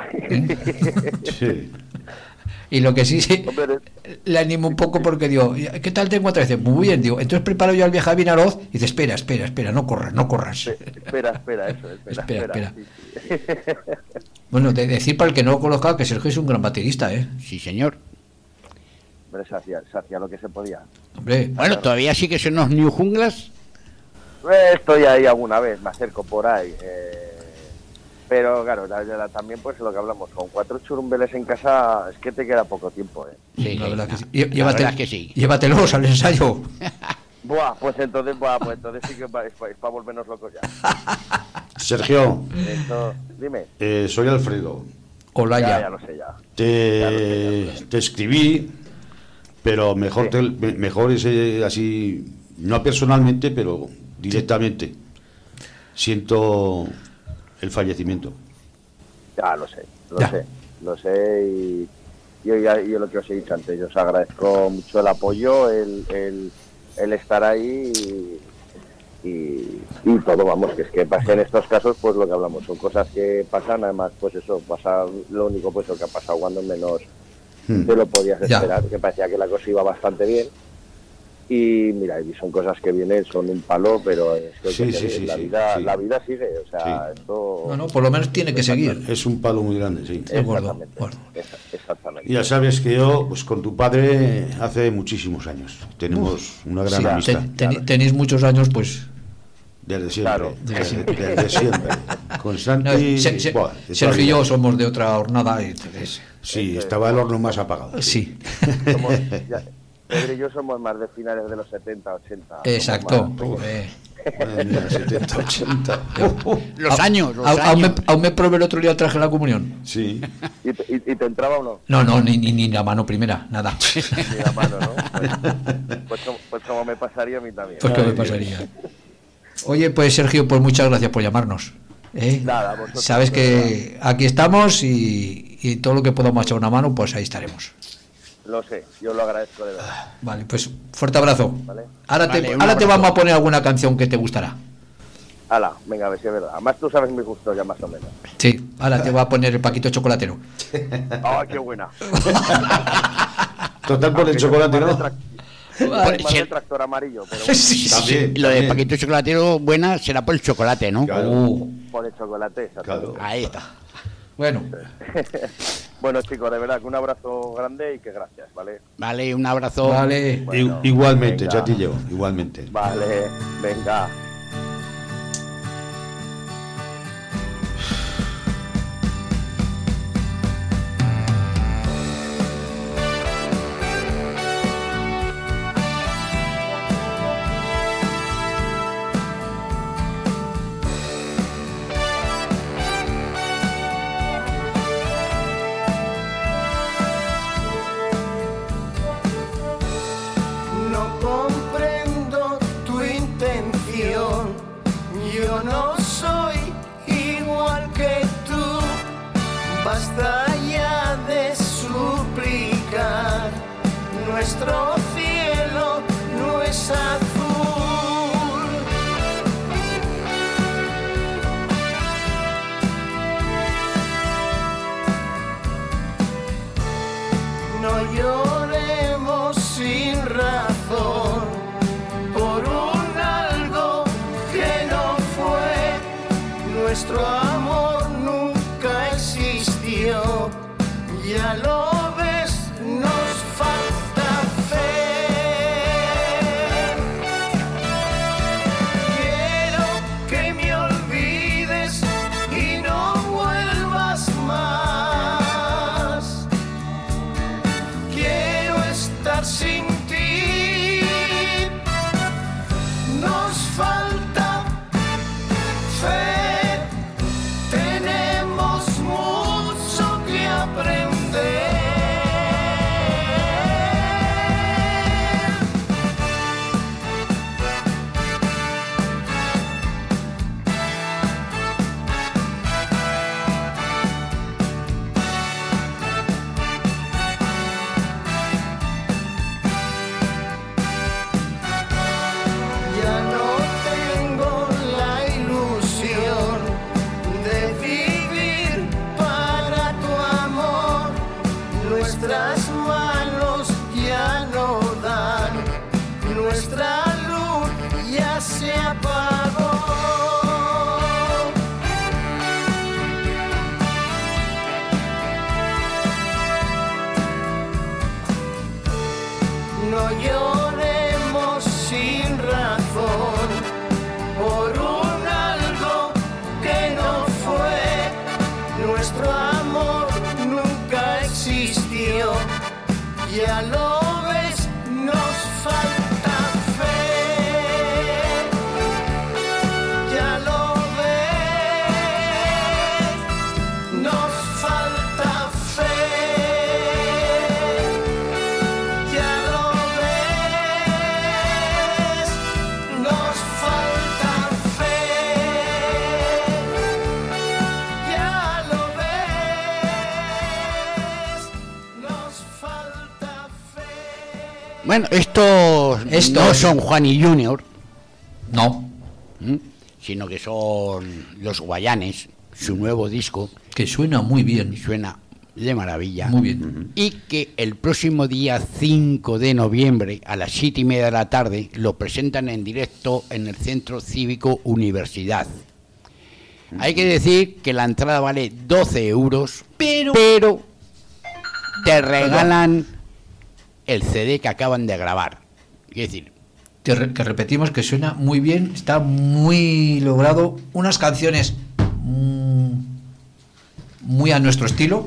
Sí. Y lo que sí, sí le animo un poco porque digo, ¿qué tal te encuentras? Dice, muy bien, digo, entonces preparo yo al viaje a Vinaroz y dice, espera, espera, espera, no corras, no corras. Espera, espera, eso, espera, Espera, espera. Sí, sí. Bueno, de decir para el que no lo conozca que Sergio es un gran baterista, ¿eh? Sí, señor. Hombre, se hacía, se hacía lo que se podía. Hombre. Bueno, todavía sí que son los New Junglas. Eh, Estoy ahí alguna vez, me acerco por ahí. eh, Pero claro, la- la- también pues lo que hablamos, con cuatro churumbeles en casa es que te queda poco tiempo, ¿eh? Sí, La sí, verdad que sí. la Llé- llévate- verdad es que sí. Llévatelos al ensayo. Buah, pues entonces, buah, pues entonces sí que pa- es para volvernos locos ya. Sergio, Esto, dime. eh, soy Alfredo. Hola Ya, ya. ya lo sé ya. Te, te escribí, pero mejor, te- me- mejor es eh, así, no personalmente, pero directamente. Siento el fallecimiento. Ya lo sé, lo Ya. sé, lo sé y yo, ya, yo lo que os he dicho antes, yo os agradezco mucho el apoyo, el, el, el estar ahí y, y, y todo, vamos, que es que pasa en estos casos, pues lo que hablamos, son cosas que pasan, además, pues eso, pasa lo único pues lo que ha pasado cuando menos Hmm. te lo podías Ya. esperar, que parecía que la cosa iba bastante bien. Y mira, y son cosas que vienen, son un palo, pero es que, Sí, que sí, sí, la, sí, vida, sí. la vida sigue, o sea, esto... No, no, por lo menos tiene que seguir. Es un palo muy grande, sí. De acuerdo. Exa- Exactamente. Y ya sabes que yo, pues con tu padre, hace muchísimos años. Tenemos una gran Sí, amistad. te- teni- tenéis muchos años, pues. Desde siempre. Claro. Desde, desde siempre. Con Santi. No, Se- Se- buah, de Sergio toda y yo vida. somos de otra hornada. Y entonces, Sí, estaba el horno más apagado. sí. Somos, ya, Pedro y yo somos más de finales de los setenta, ochenta. somos Exacto. más- Eh. Madre mía, setenta, ochenta. Los A- años, los a- Aún me, años. aún me probé el otro día traje la comunión. Sí. ¿Y te, y- y te entraba o no? No, no, ni, ni, ni la mano primera, nada. Ni la mano, ¿no? Pues, pues, como, pues como me pasaría a mí también. Pues qué me pasaría. Oye, pues Sergio, pues muchas gracias por llamarnos. ¿eh? Nada, vosotros, Sabes de que aquí estamos y, y todo lo que podamos echar una mano, pues ahí estaremos. Lo sé, yo lo agradezco de verdad. Vale, pues fuerte abrazo. ¿Vale? Ahora te, Vale, un ahora te abrazo. vamos a poner alguna canción que te gustará. Hala, venga, a ver si es verdad. Además tú sabes mi gusto ya más o menos. Sí, ahora te voy a poner el Paquito Chocolatero. ¡Ah, qué buena! Total por el chocolate, ¿no? Más si- del tractor amarillo, pero Sí, sí, También, Lo de también. paquito chocolatero buena será por el chocolate, ¿no? Claro. Uh, por el chocolate. exactamente. Ahí está. bueno, Bueno, chicos, de verdad que un abrazo grande y que gracias, ¿vale? Vale, un abrazo. vale. Bueno, I- igualmente, venga. Chatillo, igualmente. Vale, venga. No comprendo tu intención. Yo no soy igual que tú. Basta ya de suplicar. Nuestro cielo no es azul. No lloremos sin razón por un algo que no fue. Nuestro amor nunca existió. Ya lo ves, nos falta fe. Quiero que me olvides y no vuelvas más. Quiero estar sin ti. Nos falta fe. Tenemos mucho que aprender. Bueno, estos, Estos- no son Juani Junior, No, ¿m? sino que son los Guayanes, su nuevo disco, que suena muy bien. suena de maravilla. Muy bien. Y que el próximo día cinco de noviembre a las siete y media de la tarde lo presentan en directo en el Centro Cívico Universidad. Hay que decir que la entrada vale doce euros, Pero- pero te regalan el C D que acaban de grabar. Es decir, Que, re- que repetimos que suena muy bien, está muy logrado, unas canciones mm, muy a nuestro estilo.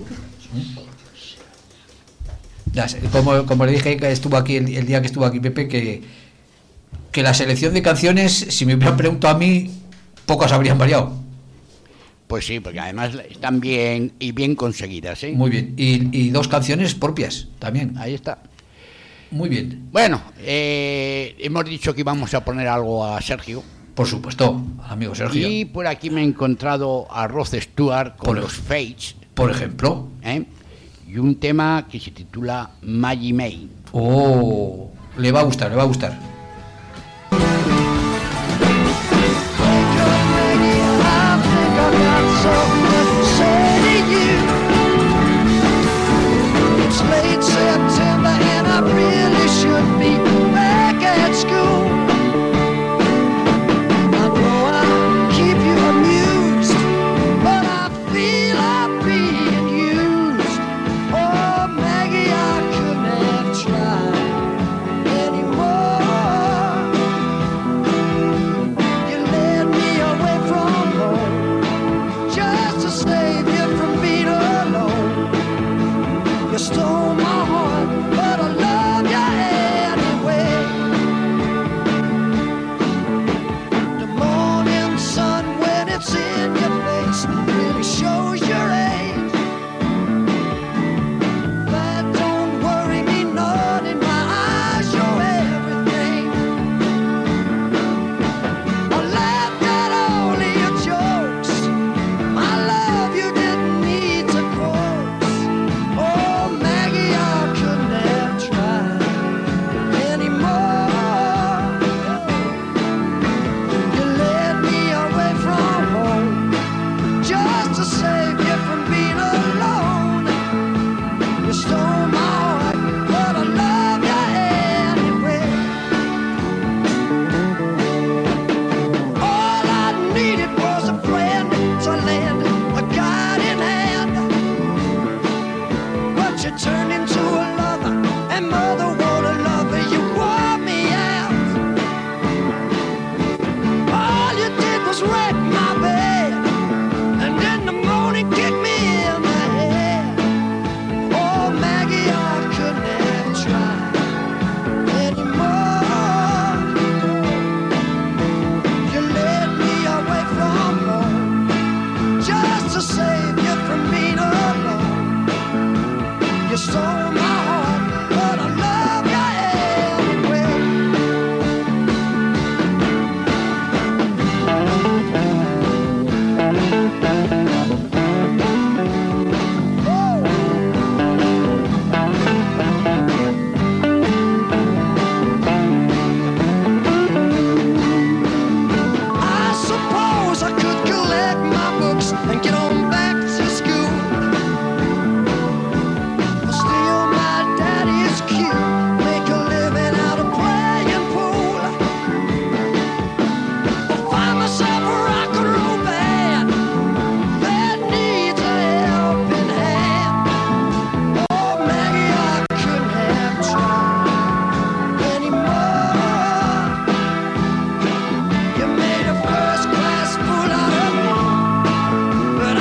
Ya sé, como, como le dije que estuvo aquí el, el día que estuvo aquí Pepe, que, que la selección de canciones, si me hubieran preguntado a mí, pocas habrían variado. pues sí, porque además están bien y bien conseguidas, ¿eh? Muy bien. Y, y dos canciones propias también. Ahí está. Muy bien. Bueno, eh, hemos dicho que íbamos a poner algo a Sergio. Por supuesto, amigo Sergio. Y por aquí me he encontrado a Rod Stewart con Por- los Fates. Por ejemplo. ¿eh? Y un tema que se titula Maggie May. Oh, le va a gustar, le va a gustar. It's late September and I really should be back at school. I know I'll keep you amused, but I feel I'm being used. Oh, Maggie, I couldn't have tried anymore. You led me away from home just to save you from being alone. You stole my heart, but I love you anyway. The morning sun, when it's in your face, really shows your age. But don't worry me none, in my eyes you're everything. I laughed at all of your jokes. My love you didn't need to coax. Oh, Maggie, I couldn't have tried anymore. You led me away from home just to save you from being alone. You stole my heart, but I love you anyway. All I needed was a friend to lend a guiding hand. But you turned into a lover, and mother won't a lover, you wore me out. All you did was wreck my bed, and in the morning kick me in the head. Oh, Maggie, I couldn't have tried anymore. You led me away from home just to save you from being alone. You stole my heart, but I love you anyway. I suppose I could collect my books and get on back to school. Steal my daddy's cue, make a living out of playing pool. I'll find myself a rock and roll band that needs a helping hand. Oh, Maggie, I couldn't have tried anymore. You made a first class fool out of me, but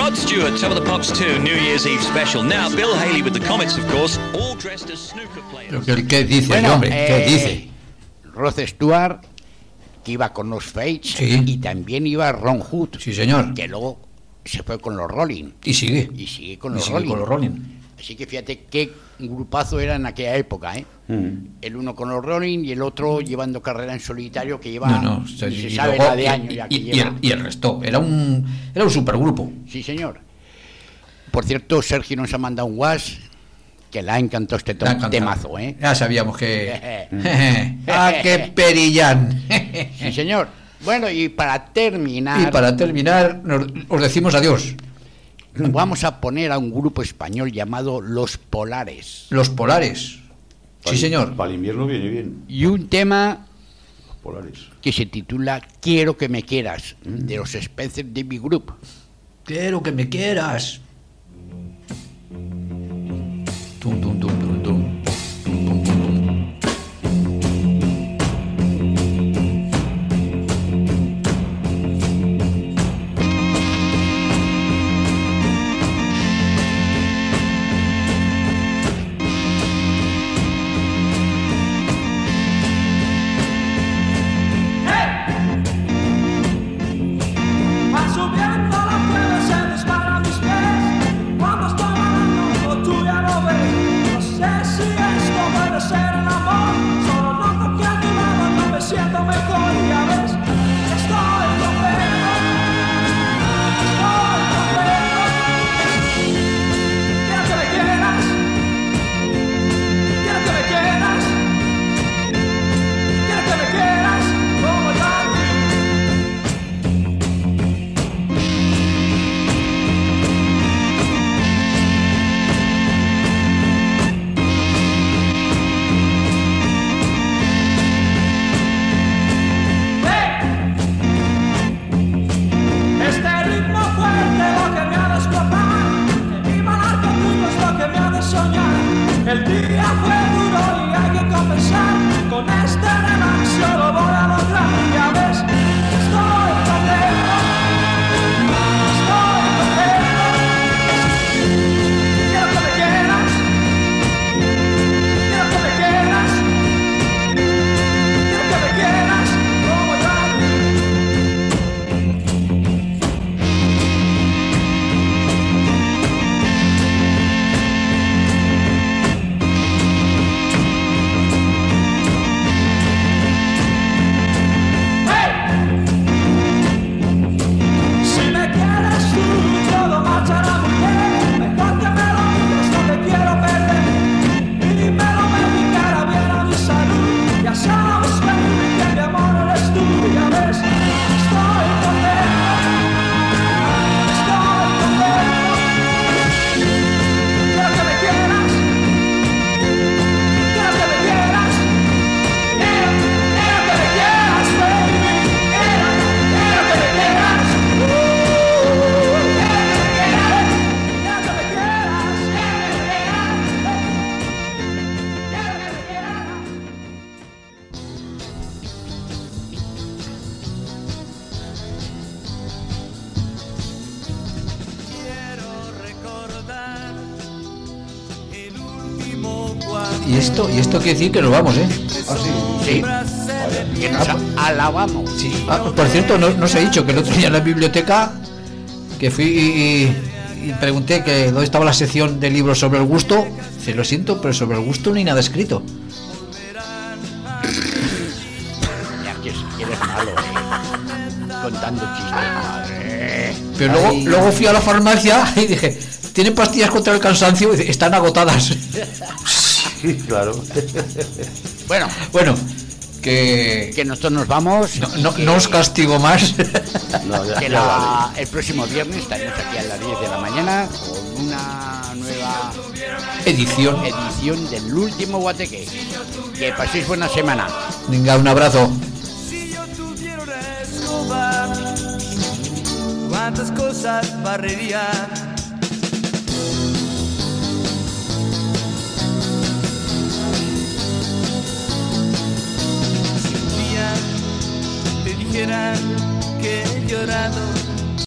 Rod Stewart, Top of the Pops two, New Year's Eve special. Now, Bill Haley with the Comets, of course, all dressed as snooker players. Pero, ¿qué, qué dice Bueno, el hombre? ¿Qué eh, dice? Rod Stewart, que iba con los Fates, Sí. y también iba Ron Hood. Sí, señor. Que luego se fue con los Rolling. Y sigue. Y sigue con Y los sigue Rolling. con los Rolling. Así que fíjate qué grupazo era en aquella época, ¿eh? El uno con los Rolling y el otro llevando carrera en solitario, que lleva, No, no, o sea, ni se y sabe luego- la de y- años ya que y, y lleva. el, y el resto. Era un, era un supergrupo. Sí, señor. Por cierto, Sergio nos ha mandado un WhatsApp que le ha encantado este Le ha encantado. temazo, ¿eh? Ya sabíamos que... ¡Ah, qué perillán! Sí, señor. Bueno, y para terminar... Y para terminar, nos, os decimos adiós. Vamos a poner a un grupo español llamado Los Polares. Los Polares. Sí, señor. Para el invierno viene bien. Y un tema Los Polares. que se titula Quiero que me quieras, de los Spencer Davis Group. Quiero que me quieras. Tum, tum, tum, tum, tum. Va subiendo la piedra, se dispara mis pies. Cuando estoy volando, tú ya lo ves. No sé si esto puede ser el amor. Solo noto que a tu lado yo me siento mejor. Ya ves, estoy contento. Estoy contento. Quiero que me quieras. Quiero que me quieras. Quiero que me quieras. Como yo a ti. Este ritmo fuerte lo que me ha de explotar. Y bailar contigo es lo que me ha de soñar. El día fue duro y hay que compensar. Con este relax yo lo voy a lograr. Ya ves, estoy contento. Estoy contento. Quiero que me quieras. Quiero que me quieras. Quiero que me quieras como yo a ti. Si me quieres tú, todo marchará muy bien. Mejor que me lo digas, no te quiero perder. Dímelo, me indicará bien a mi salud. Ya sabes, baby, que mi amor eres tú. Ya ves, estoy contento. Estoy contento. Quiero que me quieras. Quiero que me quieras. Quiero, quiero que me quieras, baby. Quiero, quiero que me quieras. Uh, quiero que me quieras. Quiero que me quieras. Quiero que me quieras. Y esto, y esto quiere decir que nos vamos, ¿eh? Sí, que nos a- alabamos. Sí. Ah, por cierto, no, no os he dicho que el otro día en la biblioteca que fui y, y pregunté que dónde estaba la sección de libros sobre el gusto. Dice, lo siento, pero sobre el gusto no hay nada escrito. Ya que si eres malo, ¿eh? Contando chistes, madre. Pero luego, Ay. luego fui a la farmacia y dije, ¿tienen pastillas contra el cansancio? Y dice, están agotadas. Sí, claro. Bueno, Bueno, que, que nosotros nos vamos. no, no, que- no os castigo más. No, ya, que ya la- vale. el próximo viernes estaremos aquí a las diez de la mañana con una nueva Edición. edición del último Guateque. Que paséis buena semana. Venga, un abrazo. Si yo tuviera una escoba, cuántas cosas barrería.